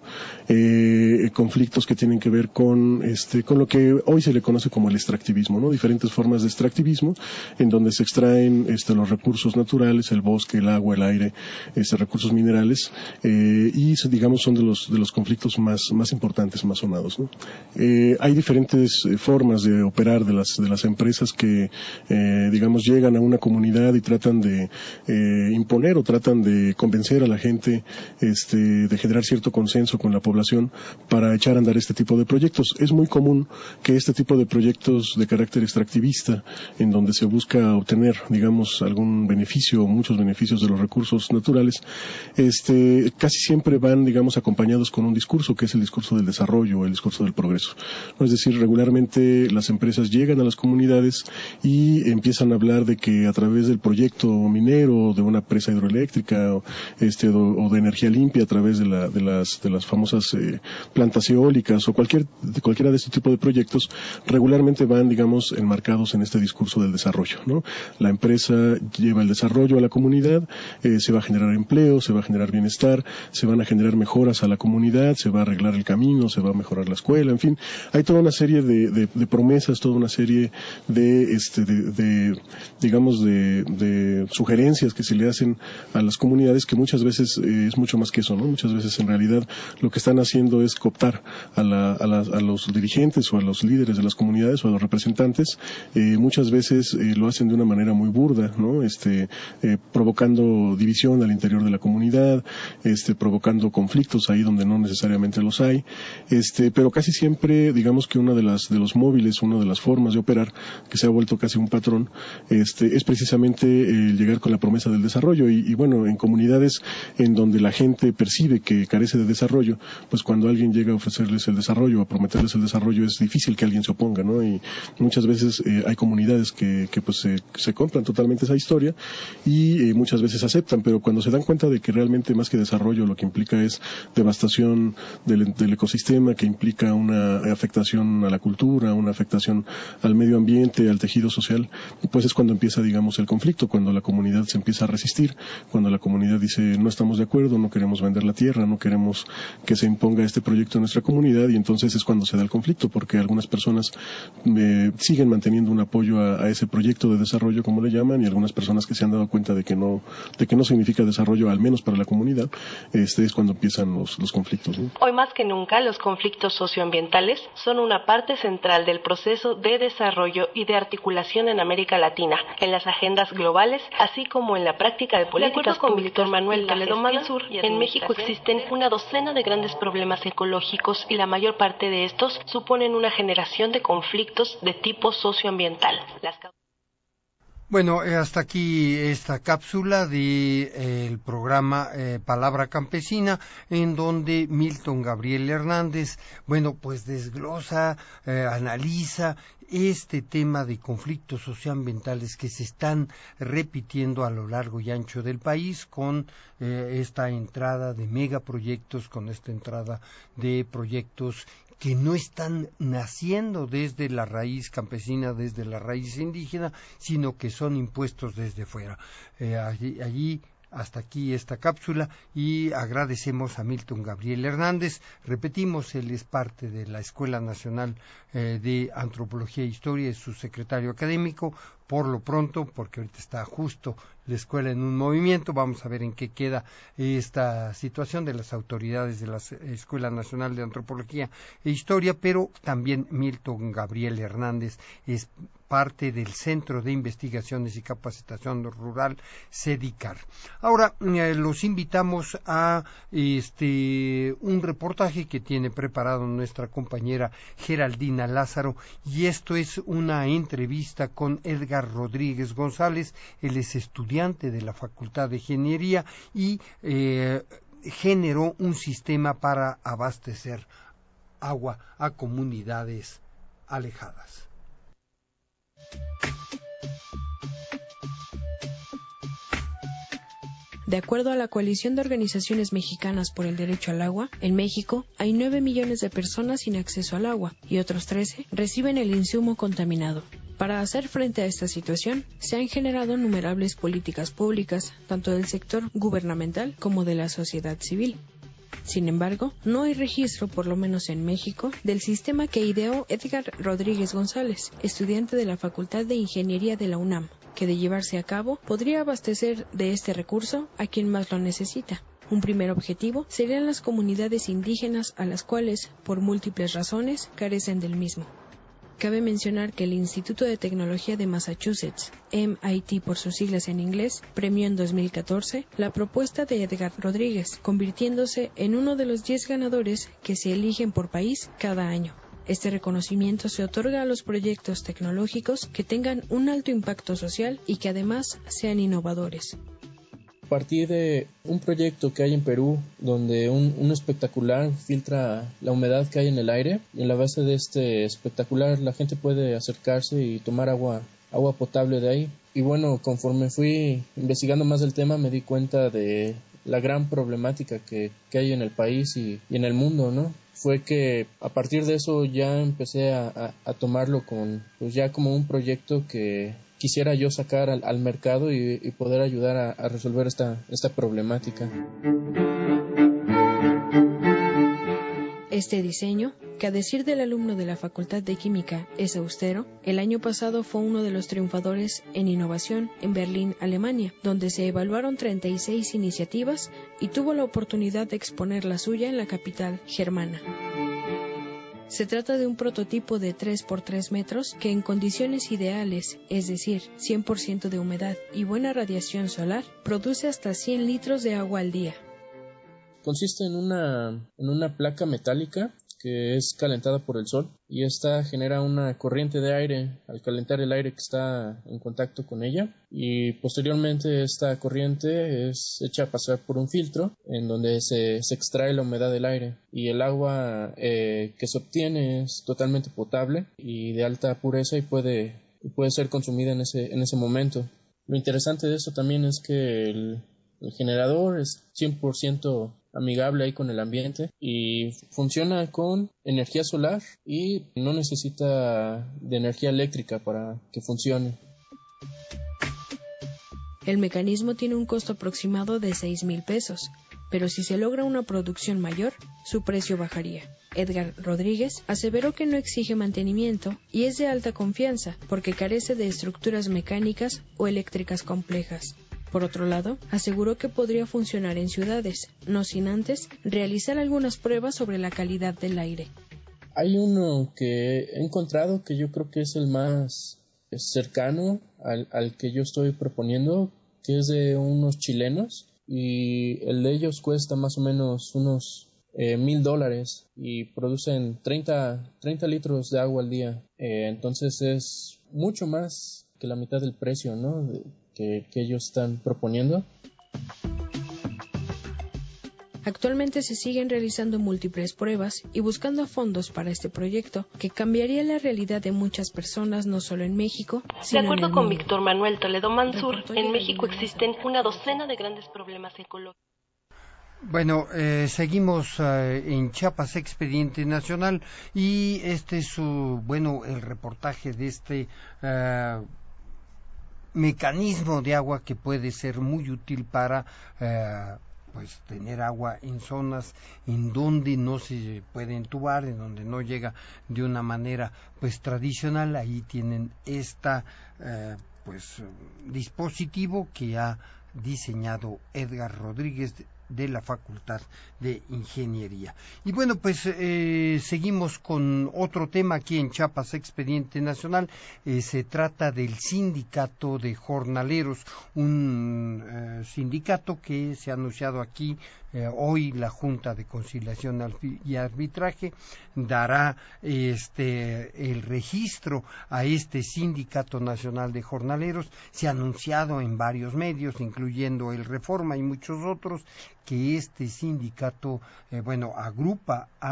eh, conflictos que tienen que ver con, este, con lo que hoy se le conoce como el extractivismo, ¿no? Diferentes formas de extractivismo en donde se extraen este, los recursos naturales, el bosque, el agua, el aire, este, recursos minerales, eh, y digamos son de los, de los conflictos más, más importantes, más sonados, ¿no? Eh, hay diferentes eh, formas de operar de las, de las empresas que, eh, digamos, llegan a una comunidad y tratan de eh, imponer o tratan de convencer a la gente, este, de generar cierto consenso con la población para echar a andar este tipo de proyectos. Es muy común que este tipo de proyectos de carácter extractivista, en donde se busca obtener, digamos, algún beneficio o muchos beneficios de los recursos naturales, este, casi siempre van, digamos, acompañados con un discurso que es el discurso del desarrollo, el discurso del progreso. Es decir, regularmente las empresas llegan a las comunidades y empiezan a hablar de que a través del proyecto minero, de una presa hidroeléctrica, o, este, o, o de energía limpia a través de, la, de las de las famosas eh, plantas eólicas o cualquier de cualquiera de este tipo de proyectos, regularmente van, digamos, enmarcados en este discurso del desarrollo, ¿no? La empresa lleva el desarrollo a la comunidad, eh, se va a generar empleo, se va a generar bienestar, se van a generar mejoras a la comunidad, se va a arreglar el camino, se va a mejorar la escuela, en fin, hay toda una serie de, de, de promesas, toda una serie de, este, de, de digamos, de, de sugerencias que se le hacen a las comunidades que muchas veces eh, es mucho más que eso, ¿no? Muchas veces en realidad lo que están haciendo es cooptar a, la, a, la, a los dirigentes o a los líderes de las comunidades o a los representantes, eh, muchas veces eh, lo hacen de una manera muy burda, ¿no? Este, eh, provocando división al interior de la comunidad, este, provocando conflictos ahí donde no necesariamente los hay, este, pero casi siempre, digamos que una de las de los móviles, una de las formas de operar que se ha vuelto casi un patrón, este, es precisamente eh, llegar con la promesa del desarrollo y, y bueno, en comunidades en donde la gente percibe que carece de desarrollo, pues cuando alguien llega a ofrecerles el desarrollo, a prometerles el desarrollo, es difícil que alguien se oponga, ¿no? Y muchas veces eh, hay comunidades que, que pues se, se compran totalmente esa historia y eh, muchas veces aceptan, pero cuando se dan cuenta de que realmente más que desarrollo lo que implica es devastación del, del ecosistema, que implica una afectación a la cultura, una afectación al medio ambiente, al tejido social, pues es cuando empieza, digamos, el conflicto, cuando la comunidad se empieza a resistir, cuando la comunidad dice no estamos de acuerdo, no queremos vender la tierra, no queremos que se imponga este proyecto en nuestra comunidad, y entonces es cuando se da el conflicto, porque algunas personas eh, siguen manteniendo un apoyo a, a ese proyecto de desarrollo, como le llaman, y algunas personas que se han dado cuenta de que no, de que no significa desarrollo, al menos para la comunidad, este es cuando empiezan los, los conflictos, ¿no? Hoy más que nunca, los conflictos socioambientales son una parte central del proceso de desarrollo y de articulación en América Latina, en las agendas globales, así como en la práctica de políticas con Víctor Manuel Toledo Mansur. En México existen una docena de grandes problemas ecológicos y la mayor parte de estos suponen una generación de conflictos de tipo socioambiental. Las Bueno, hasta aquí esta cápsula del de, eh, programa eh, Palabra Campesina, en donde Milton Gabriel Hernández, bueno, pues desglosa, eh, analiza este tema de conflictos socioambientales que se están repitiendo a lo largo y ancho del país con eh, esta entrada de megaproyectos, con esta entrada de proyectos que no están naciendo desde la raíz campesina, desde la raíz indígena, sino que son impuestos desde fuera. Eh, allí, allí hasta aquí esta cápsula y agradecemos a Milton Gabriel Hernández. Repetimos, él es parte de la Escuela Nacional eh, de Antropología e Historia, es su secretario académico. Por lo pronto, porque ahorita está justo la escuela en un movimiento, vamos a ver en qué queda esta situación de las autoridades de la Escuela Nacional de Antropología e Historia, pero también Milton Gabriel Hernández es parte del Centro de Investigaciones y Capacitación Rural, CEDICAR. Ahora eh, los invitamos a este un reportaje que tiene preparado nuestra compañera Geraldina Lázaro, y esto es una entrevista con Edgar Rodríguez González. Él es estudiante de la Facultad de Ingeniería y eh, generó un sistema para abastecer agua a comunidades alejadas. De acuerdo a la Coalición de Organizaciones Mexicanas por el Derecho al Agua, en México hay nueve millones de personas sin acceso al agua y otros trece reciben el insumo contaminado. Para hacer frente a esta situación, se han generado innumerables políticas públicas, tanto del sector gubernamental como de la sociedad civil. Sin embargo, no hay registro, por lo menos en México, del sistema que ideó Edgar Rodríguez González, estudiante de la Facultad de Ingeniería de la UNAM, que de llevarse a cabo podría abastecer de este recurso a quien más lo necesita. Un primer objetivo serían las comunidades indígenas a las cuales, por múltiples razones, carecen del mismo. Cabe mencionar que el Instituto de Tecnología de Massachusetts, M I T por sus siglas en inglés, premió en dos mil catorce la propuesta de Edgar Rodríguez, convirtiéndose en uno de los diez ganadores que se eligen por país cada año. Este reconocimiento se otorga a los proyectos tecnológicos que tengan un alto impacto social y que además sean innovadores. A partir de un proyecto que hay en Perú, donde un, un espectacular filtra la humedad que hay en el aire, y en la base de este espectacular la gente puede acercarse y tomar agua, agua potable de ahí. Y bueno, conforme fui investigando más del tema, me di cuenta de la gran problemática que, que hay en el país y, y en el mundo, ¿no? Fue que a partir de eso ya empecé a, a, a tomarlo con, pues ya como un proyecto que quisiera yo sacar al, al mercado y, y poder ayudar a, a resolver esta, esta problemática. Este diseño, que a decir del alumno de la Facultad de Química es austero, el año pasado fue uno de los triunfadores en innovación en Berlín, Alemania, donde se evaluaron treinta y seis iniciativas y tuvo la oportunidad de exponer la suya en la capital germana. Se trata de un prototipo de tres por tres metros que en condiciones ideales, es decir, cien por ciento de humedad y buena radiación solar, produce hasta cien litros de agua al día. Consiste en una, en una placa metálica que es calentada por el sol y esta genera una corriente de aire al calentar el aire que está en contacto con ella, y posteriormente esta corriente es hecha pasar por un filtro en donde se, se extrae la humedad del aire, y el agua eh, que se obtiene es totalmente potable y de alta pureza y puede, puede ser consumida en ese, en ese momento. Lo interesante de esto también es que el, el generador es cien por ciento amigable ahí con el ambiente y funciona con energía solar y no necesita de energía eléctrica para que funcione. El mecanismo tiene un costo aproximado de seis mil pesos, pero si se logra una producción mayor, su precio bajaría. Edgar Rodríguez aseveró que no exige mantenimiento y es de alta confianza porque carece de estructuras mecánicas o eléctricas complejas. Por otro lado, aseguró que podría funcionar en ciudades, no sin antes realizar algunas pruebas sobre la calidad del aire. Hay uno que he encontrado que yo creo que es el más cercano al, al que yo estoy proponiendo, que es de unos chilenos, y el de ellos cuesta más o menos unos eh, mil dólares y producen treinta, treinta litros de agua al día. Eh, entonces es mucho más que la mitad del precio, ¿no? De, Que, que ellos están proponiendo. Actualmente se siguen realizando múltiples pruebas y buscando fondos para este proyecto que cambiaría la realidad de muchas personas no solo en México, sino de acuerdo en el con mundo. Víctor Manuel Toledo Mansur, en México existen una docena de grandes problemas ecológicos. Bueno, eh, seguimos eh, en Chiapas Expediente Nacional y este es su, bueno, el reportaje de este eh, mecanismo de agua que puede ser muy útil para eh, pues tener agua en zonas en donde no se puede entubar, en donde no llega de una manera pues tradicional. Ahí tienen esta eh, pues dispositivo que ha diseñado Edgar Rodríguez de, de la Facultad de Ingeniería. Y bueno, pues eh, seguimos con otro tema aquí en Chiapas Expediente Nacional. Eh, se trata del Sindicato de Jornaleros, un eh, sindicato que se ha anunciado aquí eh, hoy. La Junta de Conciliación y Arbitraje dará este el registro a este Sindicato Nacional de Jornaleros. Se ha anunciado en varios medios, incluyendo el Reforma y muchos otros, que este sindicato, eh, bueno, agrupa a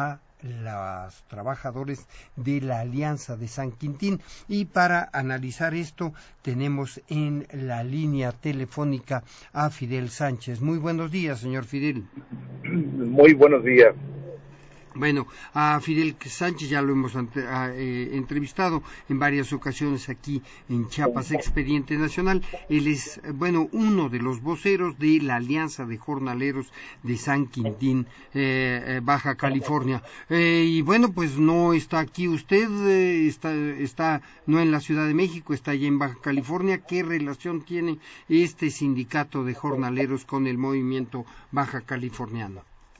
los trabajadores de la Alianza de San Quintín. Y para analizar esto tenemos en la línea telefónica a Fidel Sánchez. Muy buenos días, señor Fidel. Muy buenos días. Bueno, a Fidel Sánchez ya lo hemos ante, a, eh, entrevistado en varias ocasiones aquí en Chiapas Expediente Nacional. Él es, bueno, uno de los voceros de la Alianza de Jornaleros de San Quintín, eh, eh, Baja California. Eh, y bueno, pues no está aquí usted, eh, está, está no en la Ciudad de México, está allá en Baja California. ¿Qué relación tiene este sindicato de jornaleros con el movimiento baja californiano?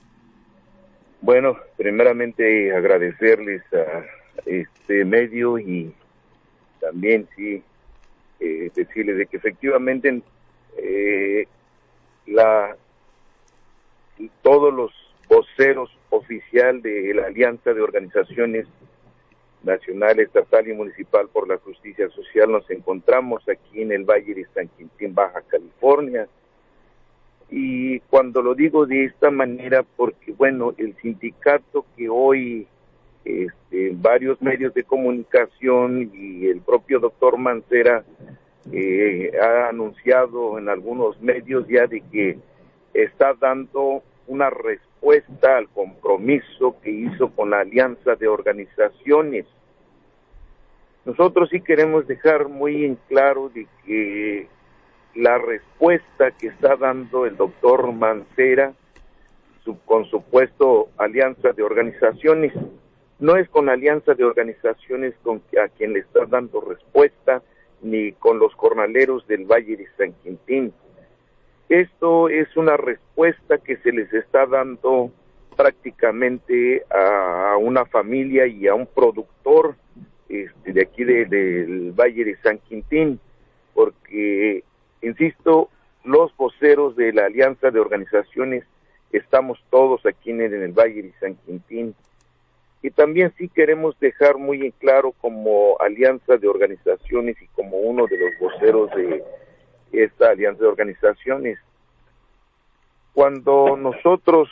Bueno, primeramente agradecerles a este medio y también sí eh, decirles de que efectivamente eh, la todos los voceros oficial de la Alianza de Organizaciones Nacional, Estatal y Municipal por la Justicia Social nos encontramos aquí en el Valle de San Quintín, Baja California. Y cuando lo digo de esta manera, porque bueno, el sindicato que hoy este, varios medios de comunicación y el propio doctor Mancera eh, ha anunciado en algunos medios ya de que está dando una respuesta al compromiso que hizo con la Alianza de Organizaciones. Nosotros sí queremos dejar muy en claro de que la respuesta que está dando el doctor Mancera su, con su puesto Alianza de Organizaciones, no es con Alianza de Organizaciones con que, a quien le está dando respuesta, ni con los jornaleros del Valle de San Quintín. Esto es una respuesta que se les está dando prácticamente a una familia y a un productor este, de aquí de, del Valle de San Quintín, porque insisto, los voceros de la Alianza de Organizaciones estamos todos aquí en el, en el Valle de San Quintín. Y también sí queremos dejar muy en claro como Alianza de Organizaciones y como uno de los voceros de esta Alianza de Organizaciones, cuando nosotros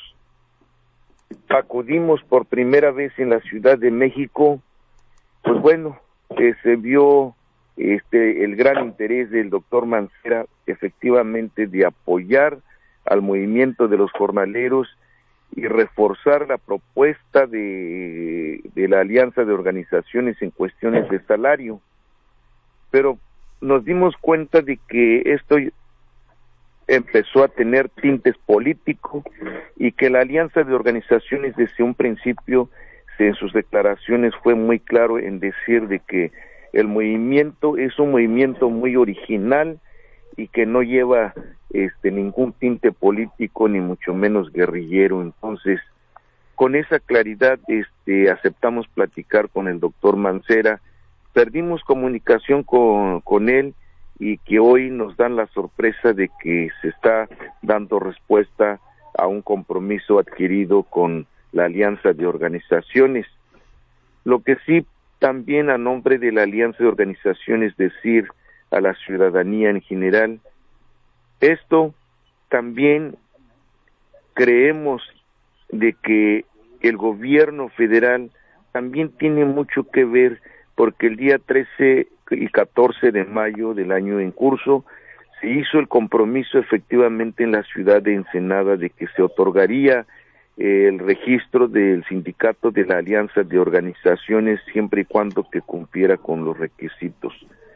acudimos por primera vez en la Ciudad de México, pues bueno, eh, se vio Este, el gran interés del doctor Mancera efectivamente de apoyar al movimiento de los jornaleros y reforzar la propuesta de, de la Alianza de Organizaciones en cuestiones de salario. Pero nos dimos cuenta de que esto empezó a tener tintes políticos y que la Alianza de Organizaciones desde un principio en sus declaraciones fue muy claro en decir de que el movimiento es un movimiento muy original y que no lleva este ningún tinte político ni mucho menos guerrillero. Entonces, con esa claridad este aceptamos platicar con el doctor Mancera. Perdimos comunicación con, con él y que hoy nos dan la sorpresa de que se está dando respuesta a un compromiso adquirido con la Alianza de Organizaciones. Lo que sí también a nombre de la Alianza de Organizaciones decir a la ciudadanía en general, esto también creemos de que el gobierno federal también tiene mucho que ver, porque el día trece y catorce de mayo del año en curso se hizo el compromiso efectivamente en la ciudad de Ensenada de que se otorgaría el registro del sindicato de la Alianza de Organizaciones siempre y cuando que cumpliera con los requisitos.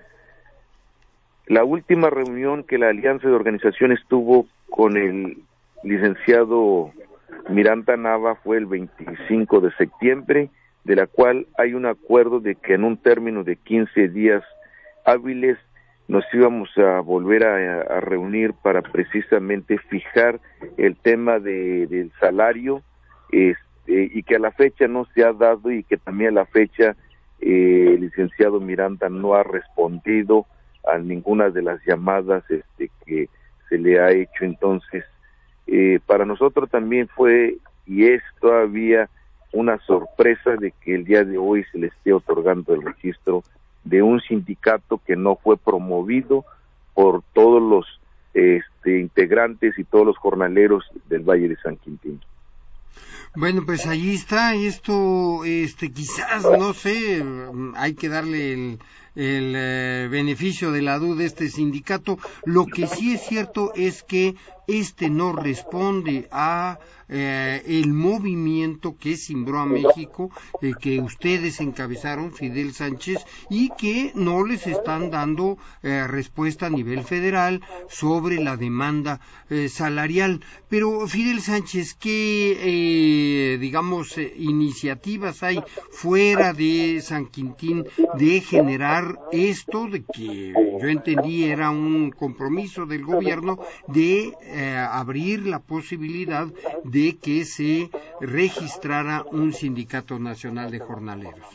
La última reunión que la Alianza de Organizaciones tuvo con el licenciado Miranda Nava fue el veinticinco de septiembre, de la cual hay un acuerdo de que en un término de quince días hábiles nos íbamos a volver a, a reunir para precisamente fijar el tema de, del salario, este, y que a la fecha no se ha dado y que también a la fecha eh, el licenciado Miranda no ha respondido a ninguna de las llamadas este, que se le ha hecho. Entonces, eh, para nosotros también fue y es todavía una sorpresa de que el día de hoy se le esté otorgando el registro de un sindicato que no fue promovido por todos los este, integrantes y todos los jornaleros del Valle de San Quintín. Bueno, pues ahí está esto, este, quizás, no sé, hay que darle el, el eh, beneficio de la duda a este sindicato. Lo que sí es cierto es que este no responde a eh, el movimiento que cimbró a México, eh, que ustedes encabezaron, Fidel Sánchez, y que no les están dando eh, respuesta a nivel federal sobre la demanda eh, salarial. Pero Fidel Sánchez, ¿qué eh, digamos eh, iniciativas hay fuera de San Quintín de generar esto, de que yo entendí era un compromiso del gobierno de eh, abrir la posibilidad de que se registrara un sindicato nacional de jornaleros?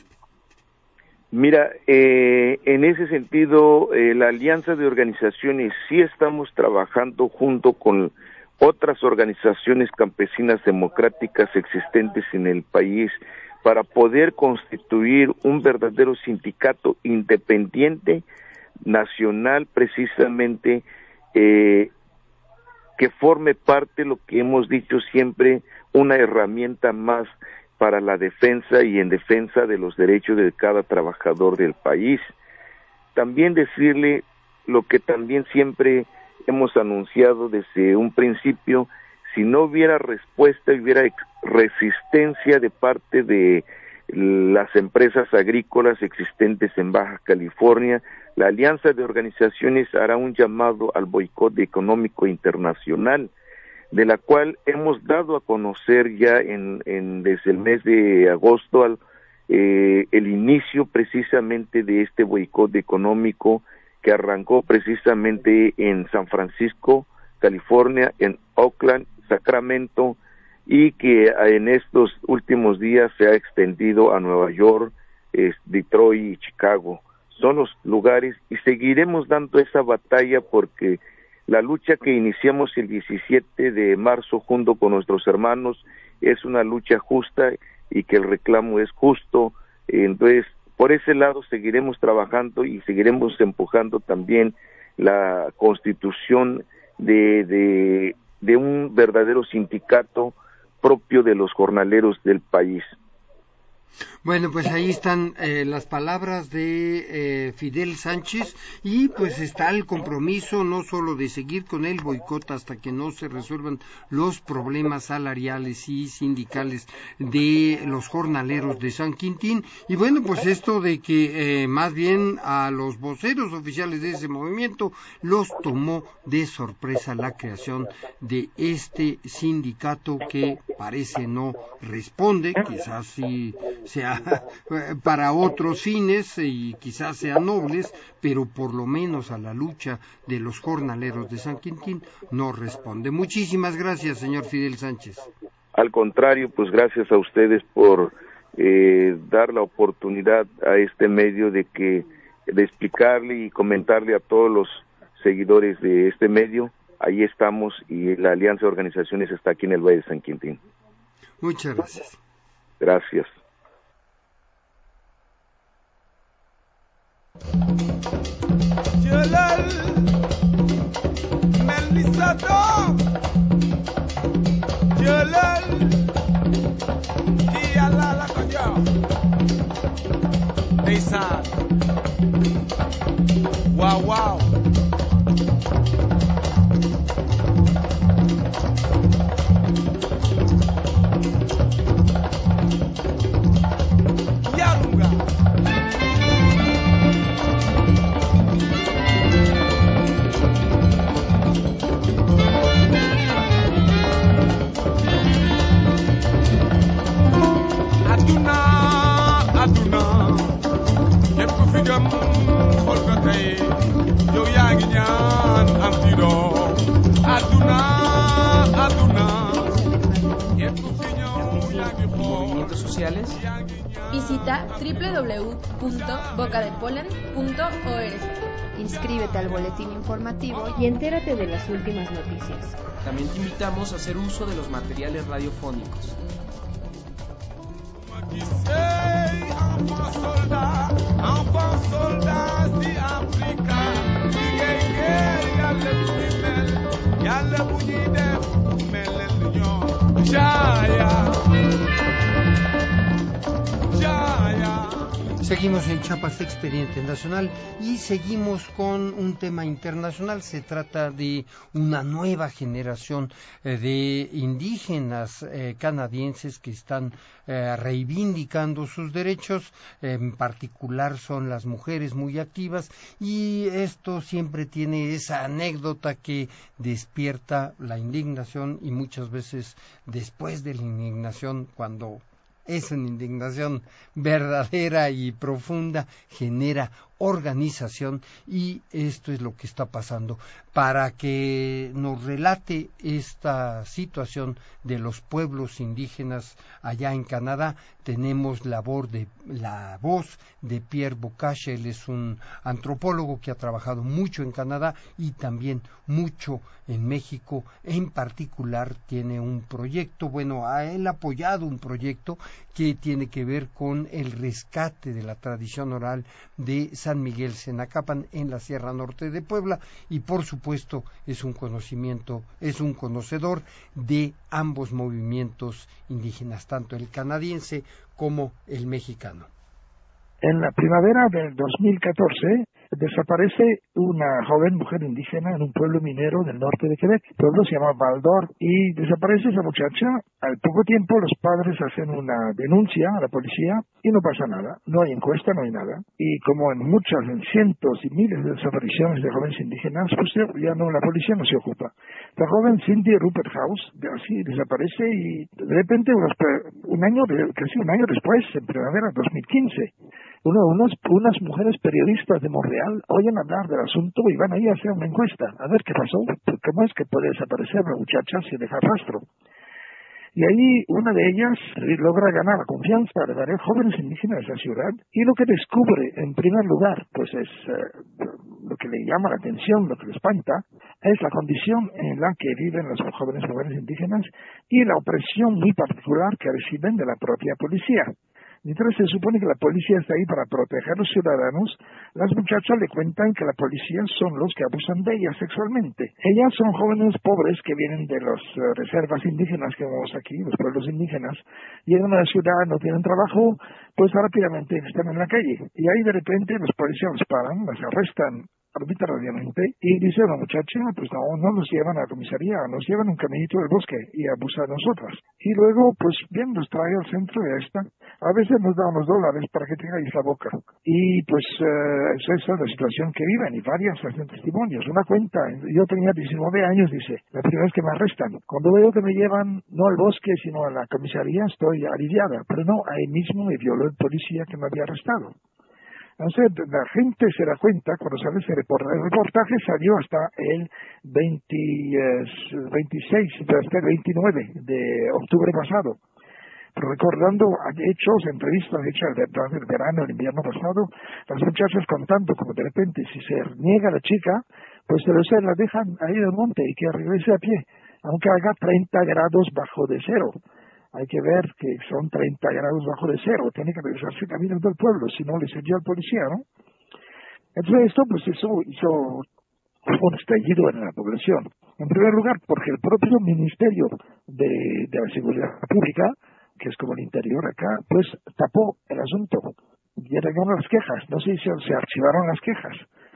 Mira, eh, en ese sentido, eh, la Alianza de Organizaciones sí estamos trabajando junto con otras organizaciones campesinas democráticas existentes en el país para poder constituir un verdadero sindicato independiente, nacional, precisamente, eh, que forme parte, lo que hemos dicho siempre, una herramienta más para la defensa y en defensa de los derechos de cada trabajador del país. También decirle lo que también siempre hemos anunciado desde un principio: si no hubiera respuesta, hubiera resistencia de parte de las empresas agrícolas existentes en Baja California, la Alianza de Organizaciones hará un llamado al boicot económico internacional, de la cual hemos dado a conocer ya en, en desde el mes de agosto al, eh, el inicio precisamente de este boicot económico que arrancó precisamente en San Francisco, California, en Oakland, Sacramento, y que en estos últimos días se ha extendido a Nueva York, eh, Detroit y Chicago. Son los lugares y seguiremos dando esa batalla porque la lucha que iniciamos el diecisiete de marzo junto con nuestros hermanos es una lucha justa y que el reclamo es justo. Entonces, por ese lado seguiremos trabajando y seguiremos empujando también la constitución de, de, de un verdadero sindicato propio de los jornaleros del país. Bueno, pues ahí están eh, las palabras de eh, Fidel Sánchez, y pues está el compromiso no solo de seguir con el boicot hasta que no se resuelvan los problemas salariales y sindicales de los jornaleros de San Quintín. Y bueno, pues esto de que eh, más bien a los voceros oficiales de ese movimiento los tomó de sorpresa la creación de este sindicato que parece no responde, quizás sí sea para otros fines y quizás sean nobles, pero por lo menos a la lucha de los jornaleros de San Quintín no responde. Muchísimas gracias, señor Fidel Sánchez. Al contrario, pues gracias a ustedes por eh, dar la oportunidad a este medio de que de explicarle y comentarle a todos los seguidores de este medio. Ahí estamos y la Alianza de Organizaciones está aquí en el Valle de San Quintín. Muchas gracias. Gracias. Jëlal mel ni sa doom jëlal ki Yàlla la ko jox ndeysaan waaw waaw Visita doble u doble u doble u punto boca de polen punto org. Inscríbete al boletín informativo y entérate de las últimas noticias. También te invitamos a hacer uso de los materiales radiofónicos. Ya, ya. Seguimos en Chiapas Expediente Nacional y seguimos con un tema internacional. Se trata de una nueva generación eh, de indígenas eh, canadienses que están eh, reivindicando sus derechos. En particular son las mujeres muy activas, y esto siempre tiene esa anécdota que despierta la indignación, y muchas veces después de la indignación, cuando es una indignación verdadera y profunda, genera organización, y esto es lo que está pasando. Para que nos relate esta situación de los pueblos indígenas allá en Canadá, tenemos la voz de, la voz de Pierre Bocage. Él es un antropólogo que ha trabajado mucho en Canadá y también mucho en México. En particular tiene un proyecto, bueno, ha él apoyado un proyecto que tiene que ver con el rescate de la tradición oral de San Miguel Cenacapan en la Sierra Norte de Puebla, y por supuesto es un conocimiento, es un conocedor de ambos movimientos indígenas, tanto el canadiense como el mexicano. En la primavera del dos mil catorce desaparece una joven mujer indígena en un pueblo minero del norte de Quebec. El pueblo se llama Val-d'Or, y desaparece esa muchacha. Al poco tiempo los padres hacen una denuncia a la policía y no pasa nada. No hay encuesta, no hay nada. Y como en muchas, en cientos y miles de desapariciones de jóvenes indígenas, pues ya no, la policía no se ocupa. La joven Cindy Rupert House así desaparece, y de repente unos, un año, casi un año después, en primavera dos mil quince, Uno, unos, unas mujeres periodistas de Montreal oyen hablar del asunto y van ahí a hacer una encuesta, a ver qué pasó, cómo es que puede desaparecer la muchacha sin dejar rastro. Y ahí una de ellas logra ganar la confianza de varios jóvenes indígenas de esa ciudad, y lo que descubre en primer lugar, pues es eh, lo que le llama la atención, lo que le espanta, es la condición en la que viven las jóvenes mujeres indígenas y la opresión muy particular que reciben de la propia policía. Mientras se supone que la policía está ahí para proteger a los ciudadanos, las muchachas le cuentan que la policía son los que abusan de ellas sexualmente. Ellas son jóvenes pobres que vienen de las uh, reservas indígenas que vemos aquí, los pueblos indígenas, llegan a la ciudad, no tienen trabajo, pues rápidamente están en la calle. Y ahí de repente los policías los paran, las arrestan arbitrariamente, y dice la muchacha, pues no, no nos llevan a la comisaría, nos llevan un caminito del bosque y abusan de nosotras. Y luego, pues bien, nos trae al centro de esta. A veces nos da unos dólares para que tengáis la boca. Y pues eh, esa es la situación que viven, y varias hacen testimonios. Una cuenta, yo tenía diecinueve años, dice, la primera vez que me arrestan. Cuando veo que me llevan no al bosque, sino a la comisaría, estoy aliviada. Pero no, ahí mismo me violó el policía que me había arrestado. Entonces, la gente se da cuenta cuando sale ese reportaje. El reportaje salió hasta el veinte, veintiséis, hasta el veintinueve de octubre pasado. Pero recordando hechos, entrevistas hechas durante el verano, el invierno pasado, las muchachas contando como de repente, si se niega la chica, pues se la dejan ahí en el monte y que regrese a pie, aunque haga treinta grados bajo de cero. Hay que ver que son treinta grados bajo de cero, tiene que regresarse caminando del pueblo, si no le sirvió al policía, ¿no? Entonces esto, pues eso hizo un estallido en la población. En primer lugar, porque el propio Ministerio de, de la Seguridad Pública, que es como el interior acá, pues tapó el asunto. Llegaron las quejas, no sé si se, se archivaron las quejas.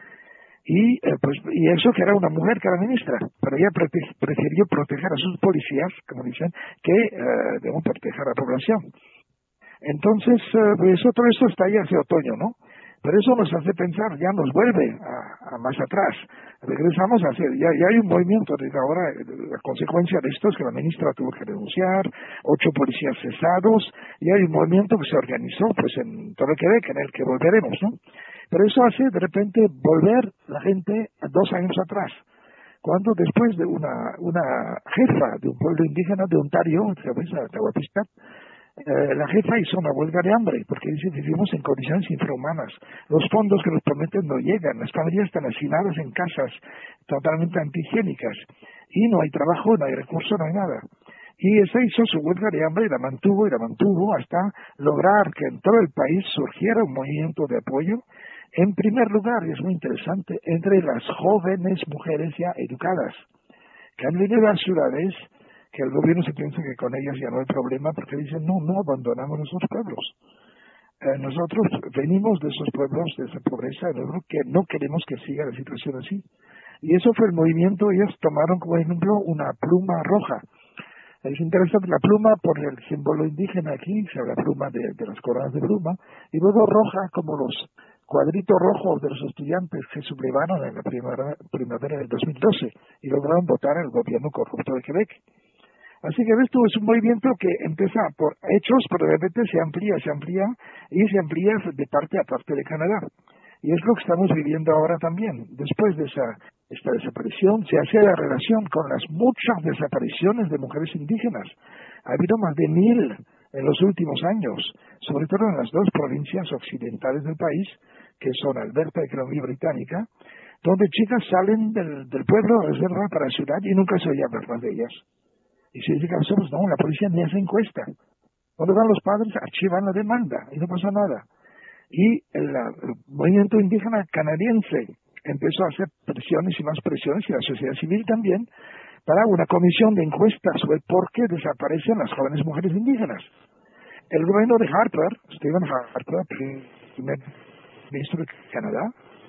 Y eh, pues y eso que era una mujer que era ministra, pero ella pre prefirió proteger a sus policías, como dicen, que eh, deben proteger a la población. Entonces, eh, eso, todo esto está ahí hace otoño, ¿no? Pero eso nos hace pensar, ya nos vuelve a, a más atrás. Regresamos a hacer, ya, ya hay un movimiento desde ahora, la consecuencia de esto es que la ministra tuvo que renunciar, ocho policías cesados, y hay un movimiento que se organizó, pues en todo el Quebec, en el que volveremos, ¿no? Pero eso hace de repente volver la gente dos años atrás, cuando después de una, una jefa de un pueblo indígena de Ontario, la Tahuapista, eh, la jefa hizo una huelga de hambre, porque dice que vivimos en condiciones infrahumanas, los fondos que nos prometen no llegan, las familias están hacinadas en casas totalmente antihigiénicas, y no hay trabajo, no hay recursos, no hay nada. Y esa hizo su huelga de hambre y la mantuvo y la mantuvo hasta lograr que en todo el país surgiera un movimiento de apoyo. En primer lugar, y es muy interesante, entre las jóvenes mujeres ya educadas, que han venido a las ciudades, que el gobierno se piensa que con ellas ya no hay problema, porque dicen, no, no abandonamos nuestros pueblos. eh, nosotros venimos de esos pueblos, de esa pobreza, ¿no? Que no queremos que siga la situación así. Y eso fue el movimiento. Ellos tomaron como ejemplo una pluma roja. Es interesante la pluma por el símbolo indígena aquí, se habla pluma de, de las coronas de pluma, y luego roja como los cuadritos rojos de los estudiantes que sublevaron en la primavera, primavera del dos mil doce y lograron votar al gobierno corrupto de Quebec. Así que esto es un movimiento que empieza por hechos, pero de repente se amplía, se amplía y se amplía de parte a parte de Canadá. Y es lo que estamos viviendo ahora también. Después de esa esta desaparición, se hace la relación con las muchas desapariciones de mujeres indígenas. Ha habido más de mil en los últimos años, sobre todo en las dos provincias occidentales del país, que son Alberta y Columbia Británica, donde chicas salen del, del pueblo de reserva para la ciudad y nunca se oye hablar más de ellas. Y se dice que nosotros no, la policía ni hace encuesta. Cuando van los padres, archivan la demanda y no pasa nada. Y el, el movimiento indígena canadiense empezó a hacer presiones y más presiones, y la sociedad civil también, para una comisión de encuestas sobre por qué desaparecen las jóvenes mujeres indígenas. El gobierno de Harper, Stephen Harper, primer ministro de Canadá,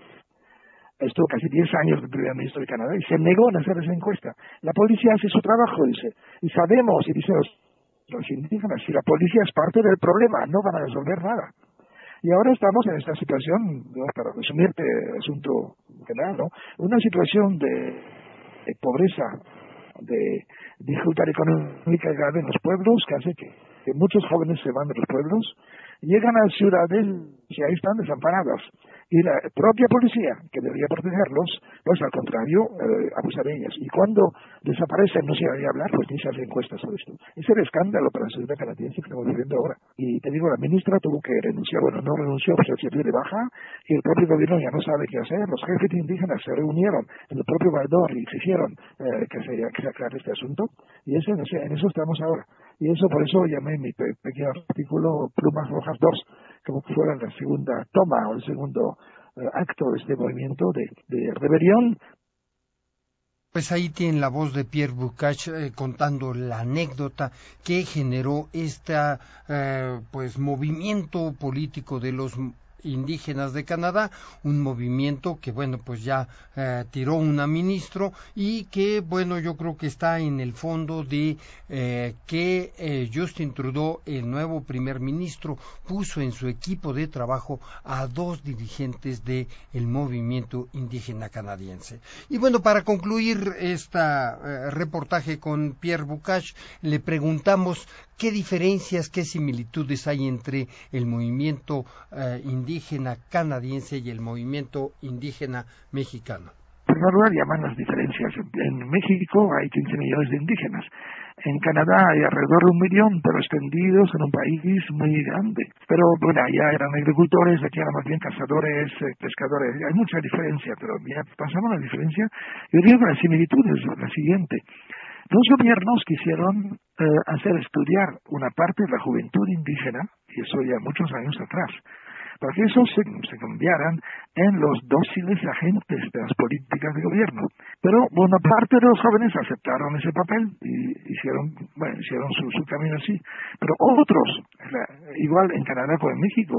estuvo casi diez años de primer ministro de Canadá y se negó a hacer esa encuesta. La policía hace su trabajo, dice, y sabemos, y dicen los, los indígenas, si la policía es parte del problema, no van a resolver nada. Y ahora estamos en esta situación, ¿no? Para resumirte el asunto general, ¿no? Una situación de, de pobreza, de dificultad económica grave en los pueblos, que hace que, que muchos jóvenes se van de los pueblos, llegan a ciudades y ahí están desamparadas. Y la propia policía, que debería protegerlos, pues al contrario, eh, abusa de ellas. Y cuando desaparecen, no se oye hablar, pues ni se hace encuestas sobre esto. Ese es el escándalo para la sociedad canadiense que estamos viviendo ahora. Y te digo, la ministra tuvo que renunciar, bueno, no renunció, pues se dio de baja, y el propio gobierno ya no sabe qué hacer. Los jefes indígenas se reunieron en el propio Val-d'Or y exigieron eh, que, se, que se aclare este asunto. Y eso, no sé, en eso estamos ahora. Y eso, por eso llamé mi pe pequeño artículo Plumas Rojas dos, como que fuera la segunda toma o el segundo eh, acto de este movimiento de, de rebelión. Pues ahí tienen la voz de Pierre Bocage eh, contando la anécdota que generó este eh, pues movimiento político de los indígenas de Canadá, un movimiento que bueno pues ya eh, tiró una ministro y que bueno yo creo que está en el fondo de eh, que eh, Justin Trudeau, el nuevo primer ministro, puso en su equipo de trabajo a dos dirigentes de el movimiento indígena canadiense. Y bueno, para concluir este eh, reportaje con Pierre Bocage, le preguntamos qué diferencias, qué similitudes hay entre el movimiento eh, indígena canadiense y el movimiento indígena mexicano. En primer lugar, llaman las diferencias. En México hay quince millones de indígenas. En Canadá hay alrededor de un millón, pero extendidos en un país muy grande. Pero bueno, allá eran agricultores, aquí eran más bien cazadores, eh, pescadores. Hay mucha diferencia, pero mira, pasamos a la diferencia. Yo digo que la similitud es la siguiente. Los gobiernos quisieron eh, hacer estudiar una parte de la juventud indígena, y eso ya muchos años atrás, para que esos se, se cambiaran en los dóciles agentes de las políticas de gobierno. Pero buena parte de los jóvenes aceptaron ese papel y hicieron, bueno, hicieron su, su camino así. Pero otros, la, igual en Canadá como en México,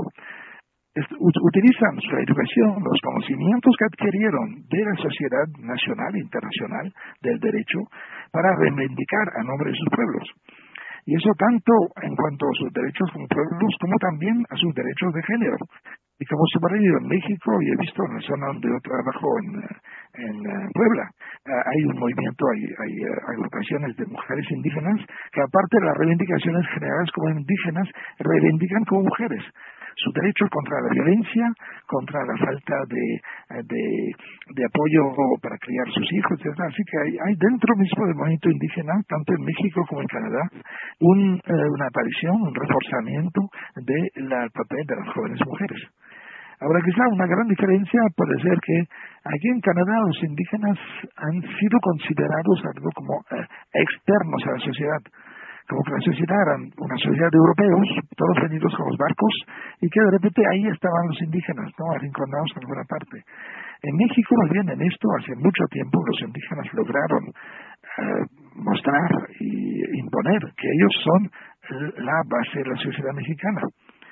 utilizan su educación, los conocimientos que adquirieron de la sociedad nacional e internacional del derecho para reivindicar a nombre de sus pueblos. Y eso tanto en cuanto a sus derechos como pueblos, como también a sus derechos de género. Y como subrayado en México, y he visto en la zona donde yo trabajo en, en Puebla, hay un movimiento, hay, hay agrupaciones de mujeres indígenas que aparte de las reivindicaciones generales como indígenas, reivindican como mujeres su derecho contra la violencia, contra la falta de, de, de apoyo para criar sus hijos, etcétera. Así que hay, hay dentro mismo del movimiento indígena, tanto en México como en Canadá, un, eh, una aparición, un reforzamiento del papel de las jóvenes mujeres. Ahora, quizá una gran diferencia puede ser que aquí en Canadá los indígenas han sido considerados algo como eh, externos a la sociedad, como que la sociedad era una sociedad de europeos, todos venidos con los barcos, y que de repente ahí estaban los indígenas, ¿no?, arrinconados en alguna parte. En México, más bien en esto, hace mucho tiempo los indígenas lograron eh, mostrar y imponer que ellos son la base de la sociedad mexicana,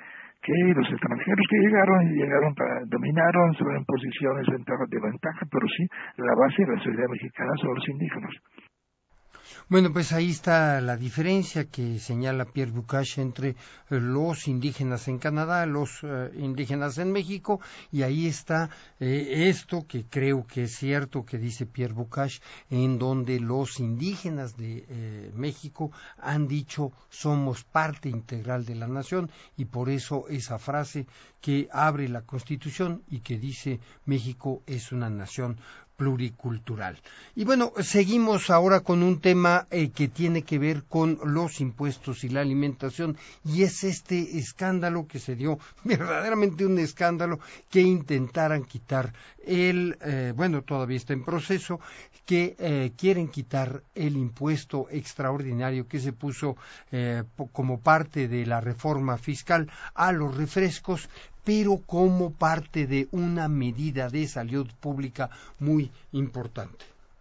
que los extranjeros que llegaron, llegaron para, dominaron, sobre en posiciones de ventaja, pero sí, la base de la sociedad mexicana son los indígenas. Bueno, pues ahí está la diferencia que señala Pierre Bocage entre los indígenas en Canadá, los uh, indígenas en México, y ahí está eh, esto que creo que es cierto que dice Pierre Bocage, en donde los indígenas de eh, México han dicho somos parte integral de la nación, y por eso esa frase que abre la Constitución y que dice México es una nación pluricultural. Y bueno, seguimos ahora con un tema eh, que tiene que ver con los impuestos y la alimentación, y es este escándalo que se dio, verdaderamente un escándalo, que intentaran quitar el, eh, bueno, todavía está en proceso, que eh, quieren quitar el impuesto extraordinario que se puso eh, como parte de la reforma fiscal a los refrescos, pero como parte de una medida de salud pública muy importante.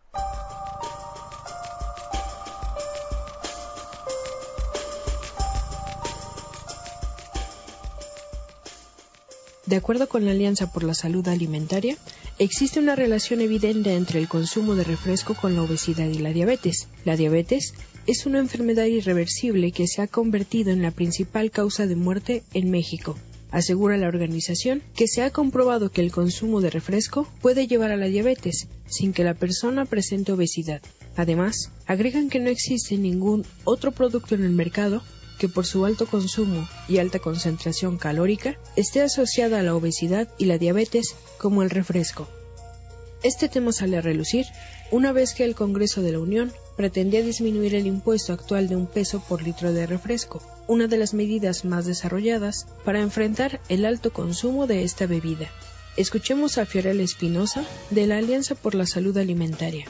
De acuerdo con la Alianza por la Salud Alimentaria, existe una relación evidente entre el consumo de refresco con la obesidad y la diabetes. La diabetes es una enfermedad irreversible que se ha convertido en la principal causa de muerte en México. Asegura la organización que se ha comprobado que el consumo de refresco puede llevar a la diabetes sin que la persona presente obesidad. Además, agregan que no existe ningún otro producto en el mercado que por su alto consumo y alta concentración calórica esté asociada a la obesidad y la diabetes como el refresco. Este tema sale a relucir una vez que el Congreso de la Unión pretendía disminuir el impuesto actual de un peso por litro de refresco, una de las medidas más desarrolladas para enfrentar el alto consumo de esta bebida. Escuchemos a Fiorella Espinosa de la Alianza por la Salud Alimentaria.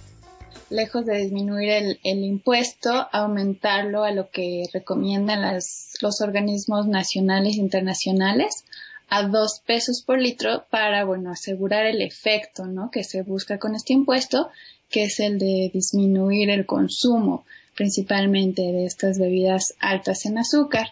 Lejos de disminuir el, el impuesto, aumentarlo a lo que recomiendan las, los organismos nacionales e internacionales, a dos pesos por litro para, bueno, asegurar el efecto, ¿no?, que se busca con este impuesto, que es el de disminuir el consumo, principalmente de estas bebidas altas en azúcar.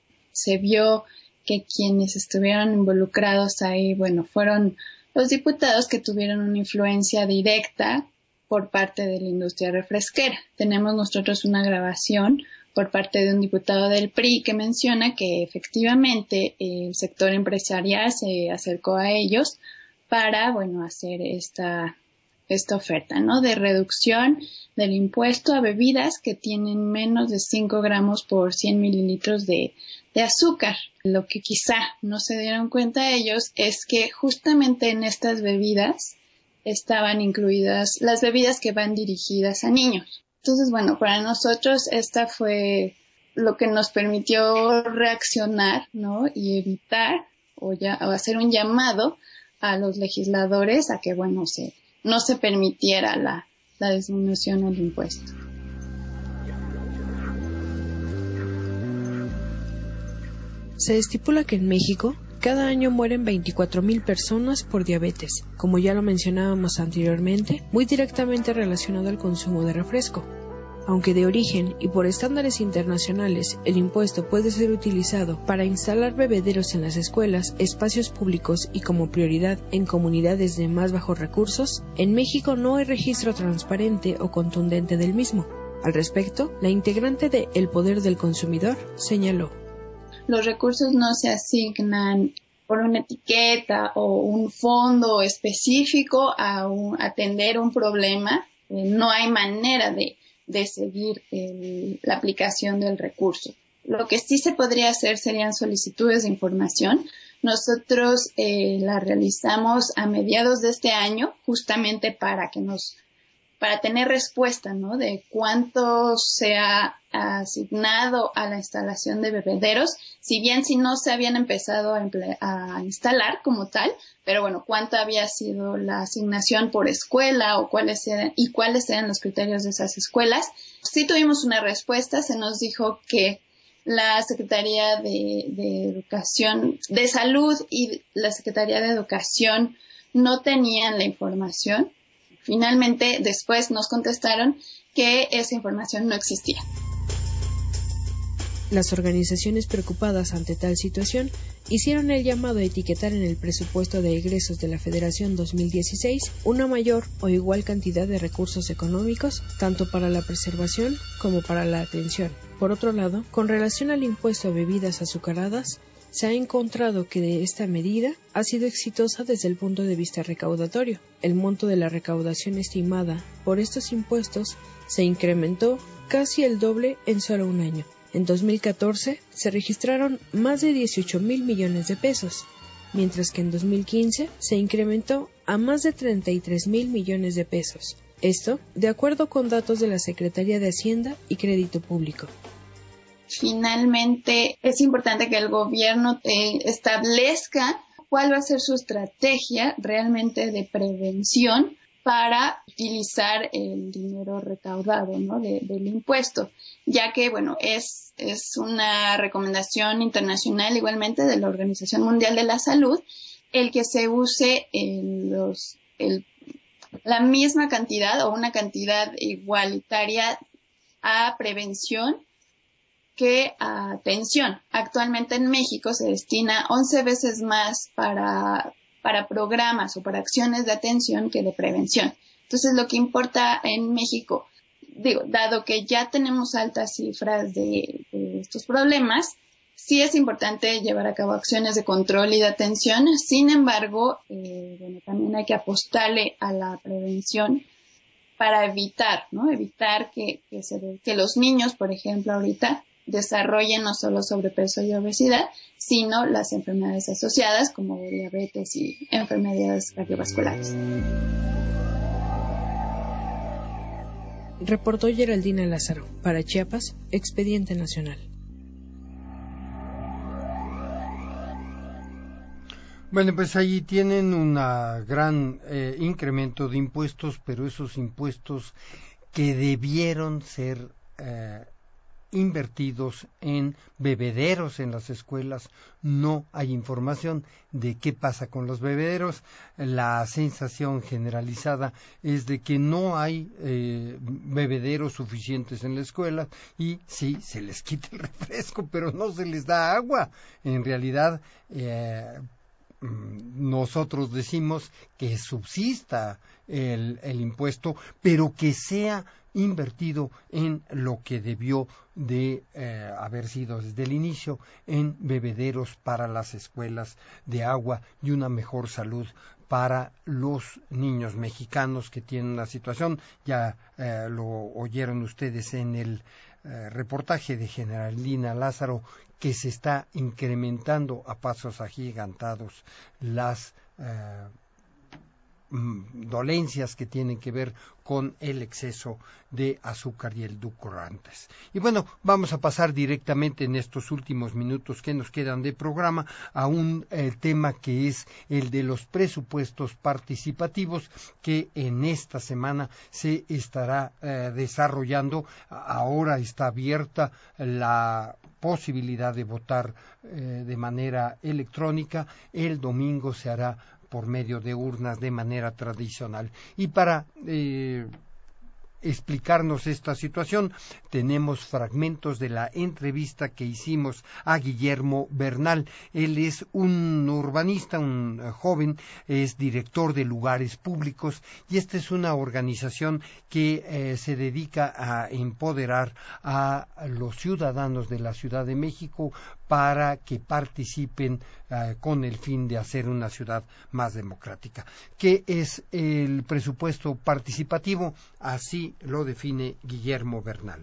Se vio que quienes estuvieron involucrados ahí, bueno, fueron los diputados que tuvieron una influencia directa por parte de la industria refresquera. Tenemos nosotros una grabación por parte de un diputado del P R I que menciona que efectivamente el sector empresarial se acercó a ellos para, bueno, hacer esta, esta oferta, ¿no?, de reducción del impuesto a bebidas que tienen menos de cinco gramos por cien mililitros de, de azúcar. Lo que quizá no se dieron cuenta ellos es que justamente en estas bebidas estaban incluidas las bebidas que van dirigidas a niños. Entonces, bueno, para nosotros esta fue lo que nos permitió reaccionar, ¿no?, y evitar o, ya, o hacer un llamado a los legisladores a que, bueno, se, no se permitiera la, la disminución del impuesto. Se estipula que en México cada año mueren veinticuatro mil personas por diabetes, como ya lo mencionábamos anteriormente, muy directamente relacionado al consumo de refresco. Aunque de origen y por estándares internacionales el impuesto puede ser utilizado para instalar bebederos en las escuelas, espacios públicos y como prioridad en comunidades de más bajos recursos, en México no hay registro transparente o contundente del mismo. Al respecto, la integrante de El Poder del Consumidor señaló: los recursos no se asignan por una etiqueta o un fondo específico a un, atender un problema. Eh, no hay manera de, de seguir el, la aplicación del recurso. Lo que sí se podría hacer serían solicitudes de información. Nosotros eh, la realizamos a mediados de este año, justamente para que nos para tener respuesta, ¿no?, de cuánto se ha asignado a la instalación de bebederos, si bien si no se habían empezado a, a instalar como tal, pero bueno, cuánto había sido la asignación por escuela o cuáles eran, y cuáles eran los criterios de esas escuelas. Sí tuvimos una respuesta, se nos dijo que la Secretaría de, de Educación, de Salud y la Secretaría de Educación no tenían la información. Finalmente, después nos contestaron que esa información no existía. Las organizaciones preocupadas ante tal situación hicieron el llamado a etiquetar en el presupuesto de egresos de la Federación dos mil dieciséis una mayor o igual cantidad de recursos económicos, tanto para la preservación como para la atención. Por otro lado, con relación al impuesto a bebidas azucaradas, se ha encontrado que esta medida ha sido exitosa desde el punto de vista recaudatorio. El monto de la recaudación estimada por estos impuestos se incrementó casi el doble en solo un año. En dos mil catorce se registraron más de dieciocho mil millones de pesos, mientras que en dos mil quince se incrementó a más de treinta y tres mil millones de pesos. Esto, de acuerdo con datos de la Secretaría de Hacienda y Crédito Público. Finalmente, es importante que el gobierno eh, establezca cuál va a ser su estrategia realmente de prevención para utilizar el dinero recaudado, ¿no? de, del impuesto, ya que, bueno, es, es una recomendación internacional igualmente de la Organización Mundial de la Salud el que se use en los, el, la misma cantidad o una cantidad igualitaria a prevención que a atención. Actualmente en México se destina once veces más para, para programas o para acciones de atención que de prevención. Entonces, lo que importa en México, digo, dado que ya tenemos altas cifras de, de estos problemas, sí es importante llevar a cabo acciones de control y de atención. Sin embargo, eh, bueno, también hay que apostarle a la prevención para evitar, ¿no? Evitar que, que, se, que los niños, por ejemplo, ahorita, desarrollen no solo sobrepeso y obesidad, sino las enfermedades asociadas como diabetes y enfermedades cardiovasculares. Reportó Geraldina Lázaro. Para Chiapas, Expediente Nacional. Bueno, pues ahí tienen un gran eh, incremento de impuestos, pero esos impuestos que debieron ser eh, invertidos en bebederos en las escuelas. No hay información de qué pasa con los bebederos. La sensación generalizada es de que no hay eh, bebederos suficientes en la escuela y sí, se les quita el refresco, pero no se les da agua. En realidad, eh, nosotros decimos que subsista el, el impuesto, pero que sea invertido en lo que debió de eh, haber sido desde el inicio, en bebederos para las escuelas de agua y una mejor salud para los niños mexicanos que tienen una situación, ya eh, lo oyeron ustedes en el eh, reportaje de Geraldina Lázaro, que se está incrementando a pasos agigantados las eh, dolencias que tienen que ver con el exceso de azúcar y edulcorantes. Y bueno, vamos a pasar directamente en estos últimos minutos que nos quedan de programa a un eh, tema que es el de los presupuestos participativos, que en esta semana se estará eh, desarrollando. Ahora está abierta la posibilidad de votar eh, de manera electrónica. El domingo se hará por medio de urnas de manera tradicional. Y para eh, explicarnos esta situación, tenemos fragmentos de la entrevista que hicimos a Guillermo Bernal. Él es un urbanista, un joven, es director de lugares públicos, y esta es una organización que eh, se dedica a empoderar a los ciudadanos de la Ciudad de México para que participen uh, con el fin de hacer una ciudad más democrática. ¿Qué es el presupuesto participativo? Así lo define Guillermo Bernal.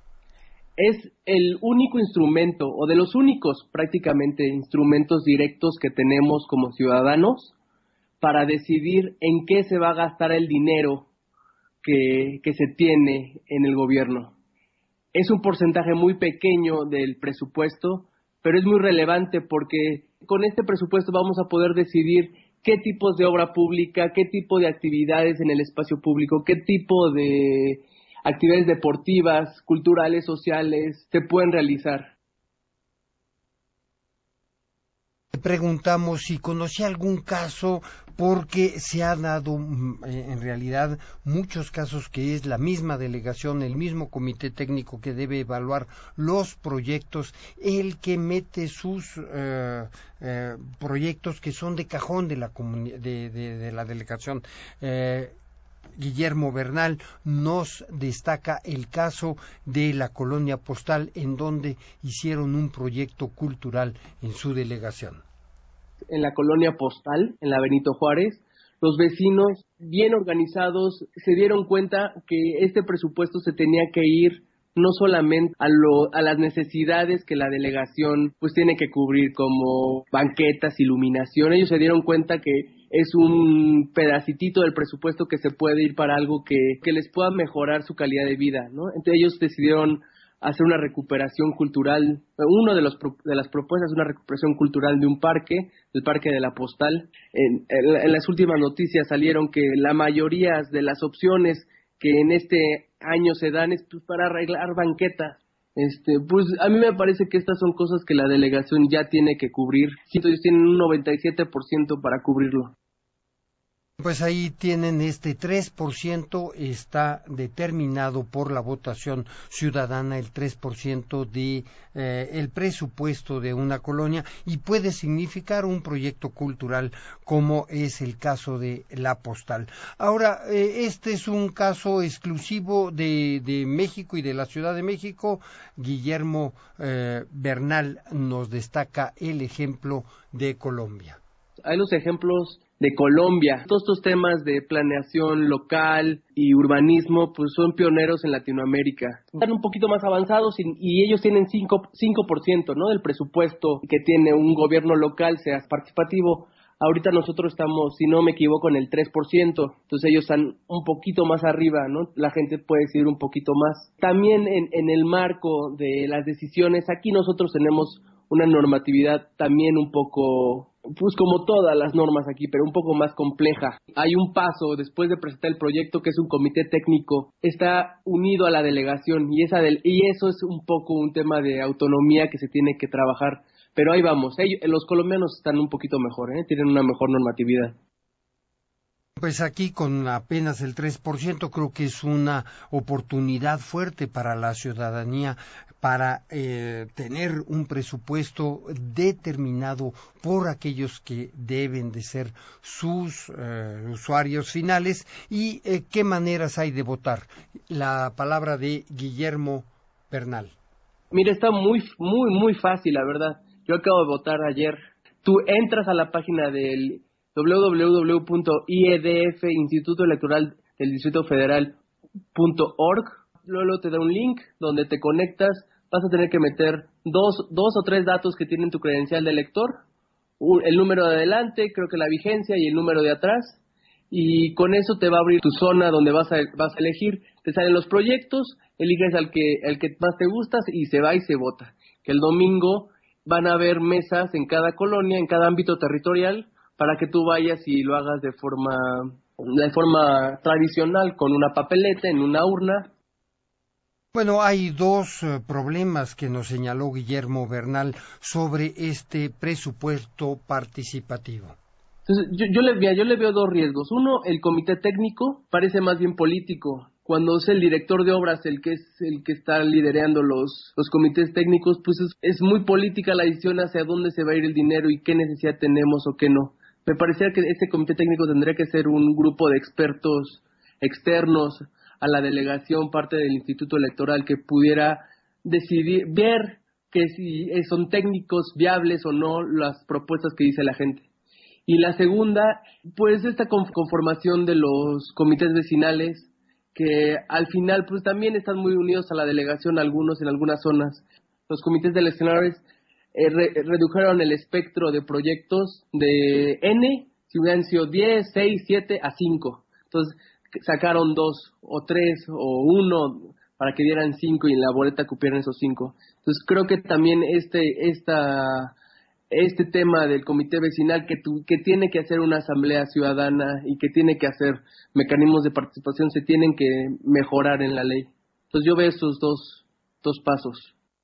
Es el único instrumento, o de los únicos prácticamente instrumentos directos que tenemos como ciudadanos para decidir en qué se va a gastar el dinero que, que se tiene en el gobierno. Es un porcentaje muy pequeño del presupuesto, pero es muy relevante porque con este presupuesto vamos a poder decidir qué tipos de obra pública, qué tipo de actividades en el espacio público, qué tipo de actividades deportivas, culturales, sociales se pueden realizar. preguntamos si conocía algún caso, porque se han dado en realidad muchos casos que es la misma delegación, el mismo comité técnico que debe evaluar los proyectos, el que mete sus eh, eh, proyectos que son de cajón de la, de, de, de la delegación. Eh, Guillermo Bernal nos destaca el caso de la Colonia Postal, en donde hicieron un proyecto cultural en su delegación. En la Colonia Postal, en la Benito Juárez, los vecinos bien organizados se dieron cuenta que este presupuesto se tenía que ir no solamente a, lo, a las necesidades que la delegación pues tiene que cubrir, como banquetas, iluminación. Ellos se dieron cuenta que es un pedacitito del presupuesto que se puede ir para algo que, que les pueda mejorar su calidad de vida, ¿no? Entonces ellos decidieron hacer una recuperación cultural. Uno de los de las propuestas es una recuperación cultural de un parque, el Parque de la Postal. En, en, en las últimas noticias salieron que la mayoría de las opciones que en este año se dan es pues, para arreglar banquetas. Este, pues a mí me parece que estas son cosas que la delegación ya tiene que cubrir. Ellos tienen un noventa y siete por ciento para cubrirlo. Pues ahí tienen este tres por ciento, está determinado por la votación ciudadana, el tres por ciento de eh, el presupuesto de una colonia, y puede significar un proyecto cultural como es el caso de La Postal. Ahora, eh, este es un caso exclusivo de, de México y de la Ciudad de México. Guillermo eh, Bernal nos destaca el ejemplo de Colombia. Hay los ejemplos de Colombia. Todos estos temas de planeación local y urbanismo pues son pioneros en Latinoamérica. Están un poquito más avanzados y, y ellos tienen cinco por ciento, ¿no? del presupuesto que tiene un gobierno local, sea participativo. Ahorita nosotros estamos, si no me equivoco, en el tres por ciento. Entonces ellos están un poquito más arriba, ¿no? La gente puede decidir un poquito más. También en, en el marco de las decisiones, aquí nosotros tenemos una normatividad también un poco, pues como todas las normas aquí, pero un poco más compleja. Hay un paso después de presentar el proyecto, que es un comité técnico, está unido a la delegación, y esa del, y eso es un poco un tema de autonomía que se tiene que trabajar. Pero ahí vamos, ellos, los colombianos están un poquito mejor, ¿eh? Tienen una mejor normatividad. Pues aquí con apenas el tres por ciento creo que es una oportunidad fuerte para la ciudadanía para eh, tener un presupuesto determinado por aquellos que deben de ser sus eh, usuarios finales. ¿Y eh, qué maneras hay de votar? La palabra de Guillermo Bernal. Mira, está muy, muy, muy fácil, la verdad. Yo acabo de votar ayer. Tú entras a la página del doble u doble u doble u punto i e d f, Instituto Electoral del Distrito Federal punto org. Luego te da un link donde te conectas. Vas a tener que meter dos, dos o tres datos que tienen tu credencial de elector. Un, el número de adelante, creo que la vigencia, y el número de atrás. Y con eso te va a abrir tu zona donde vas a, vas a elegir. Te salen los proyectos, eliges al que, el que más te gusta y se va y se vota. Que el domingo van a haber mesas en cada colonia, en cada ámbito territorial, para que tú vayas y lo hagas de forma, de forma tradicional, con una papeleta en una urna. Bueno, hay dos uh, problemas que nos señaló Guillermo Bernal sobre este presupuesto participativo. Entonces, yo, yo, le, yo le veo dos riesgos. Uno, el comité técnico parece más bien político. Cuando es el director de obras el que es el que está liderando los, los comités técnicos, pues es, es muy política la decisión hacia dónde se va a ir el dinero y qué necesidad tenemos o qué no. Me parecía que este comité técnico tendría que ser un grupo de expertos externos a la delegación, parte del Instituto Electoral, que pudiera decidir, ver que si son técnicos viables o no las propuestas que dice la gente. Y la segunda, pues esta conformación de los comités vecinales, que al final pues también están muy unidos a la delegación, algunos en algunas zonas. Los comités delegacionales eh, re, redujeron el espectro de proyectos de N, si hubieran sido diez, seis, siete a cinco. Entonces sacaron dos o tres o uno para que dieran cinco y en la boleta cupieran esos cinco. Entonces creo que también este esta este tema del comité vecinal que tu, que tiene que hacer una asamblea ciudadana y que tiene que hacer mecanismos de participación se tienen que mejorar en la ley. Entonces yo veo esos dos dos pasos.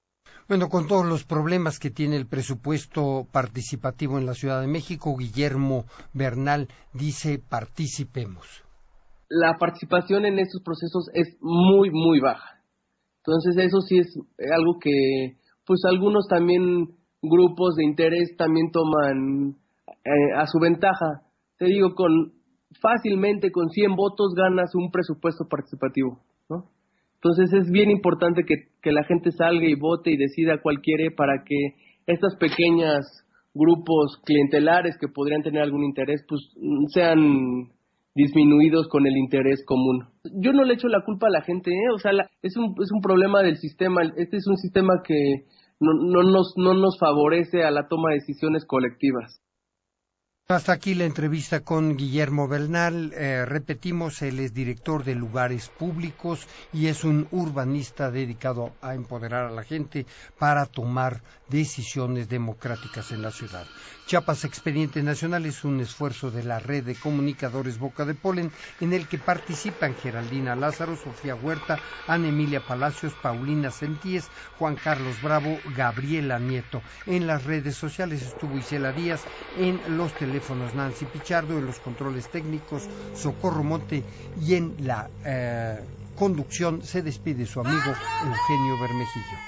Bueno, con todos los problemas que tiene el presupuesto participativo en la Ciudad de México, Guillermo Bernal dice participemos. La participación en estos procesos es muy, muy baja. Entonces eso sí es algo que, pues algunos también grupos de interés también toman eh, a su ventaja. Te digo, con fácilmente con cien votos ganas un presupuesto participativo, ¿no? Entonces es bien importante que, que la gente salga y vote y decida cuál quiere para que estas pequeñas grupos clientelares que podrían tener algún interés, pues sean disminuidos con el interés común. Yo no le echo la culpa a la gente, ¿eh? O sea, la, es un es un problema del sistema. Este es un sistema que no, no nos no nos favorece a la toma de decisiones colectivas. Hasta aquí la entrevista con Guillermo Bernal. Eh, repetimos, él es director de lugares públicos y es un urbanista dedicado a empoderar a la gente para tomar decisiones democráticas en la ciudad. Chiapas Expediente Nacional es un esfuerzo de la red de comunicadores Boca de Polen en el que participan Geraldina Lázaro, Sofía Huerta, Ana Emilia Palacios, Paulina Sentíes, Juan Carlos Bravo, Gabriela Nieto. En las redes sociales estuvo Isela Díaz, en los teléfonos Nancy Pichardo, en los controles técnicos Socorro Monte y en la eh, conducción se despide su amigo Eugenio Bermejillo.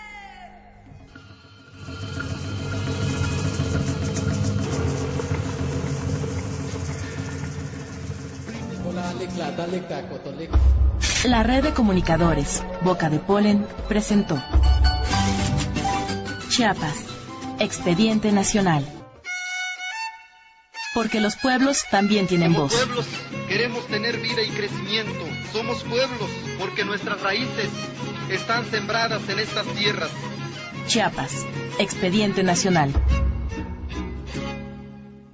La red de comunicadores Boca de Polen presentó Chiapas, Expediente Nacional. Porque los pueblos también tienen Como voz. pueblos queremos tener vida y crecimiento. Somos pueblos porque nuestras raíces están sembradas en estas tierras. Chiapas, Expediente Nacional.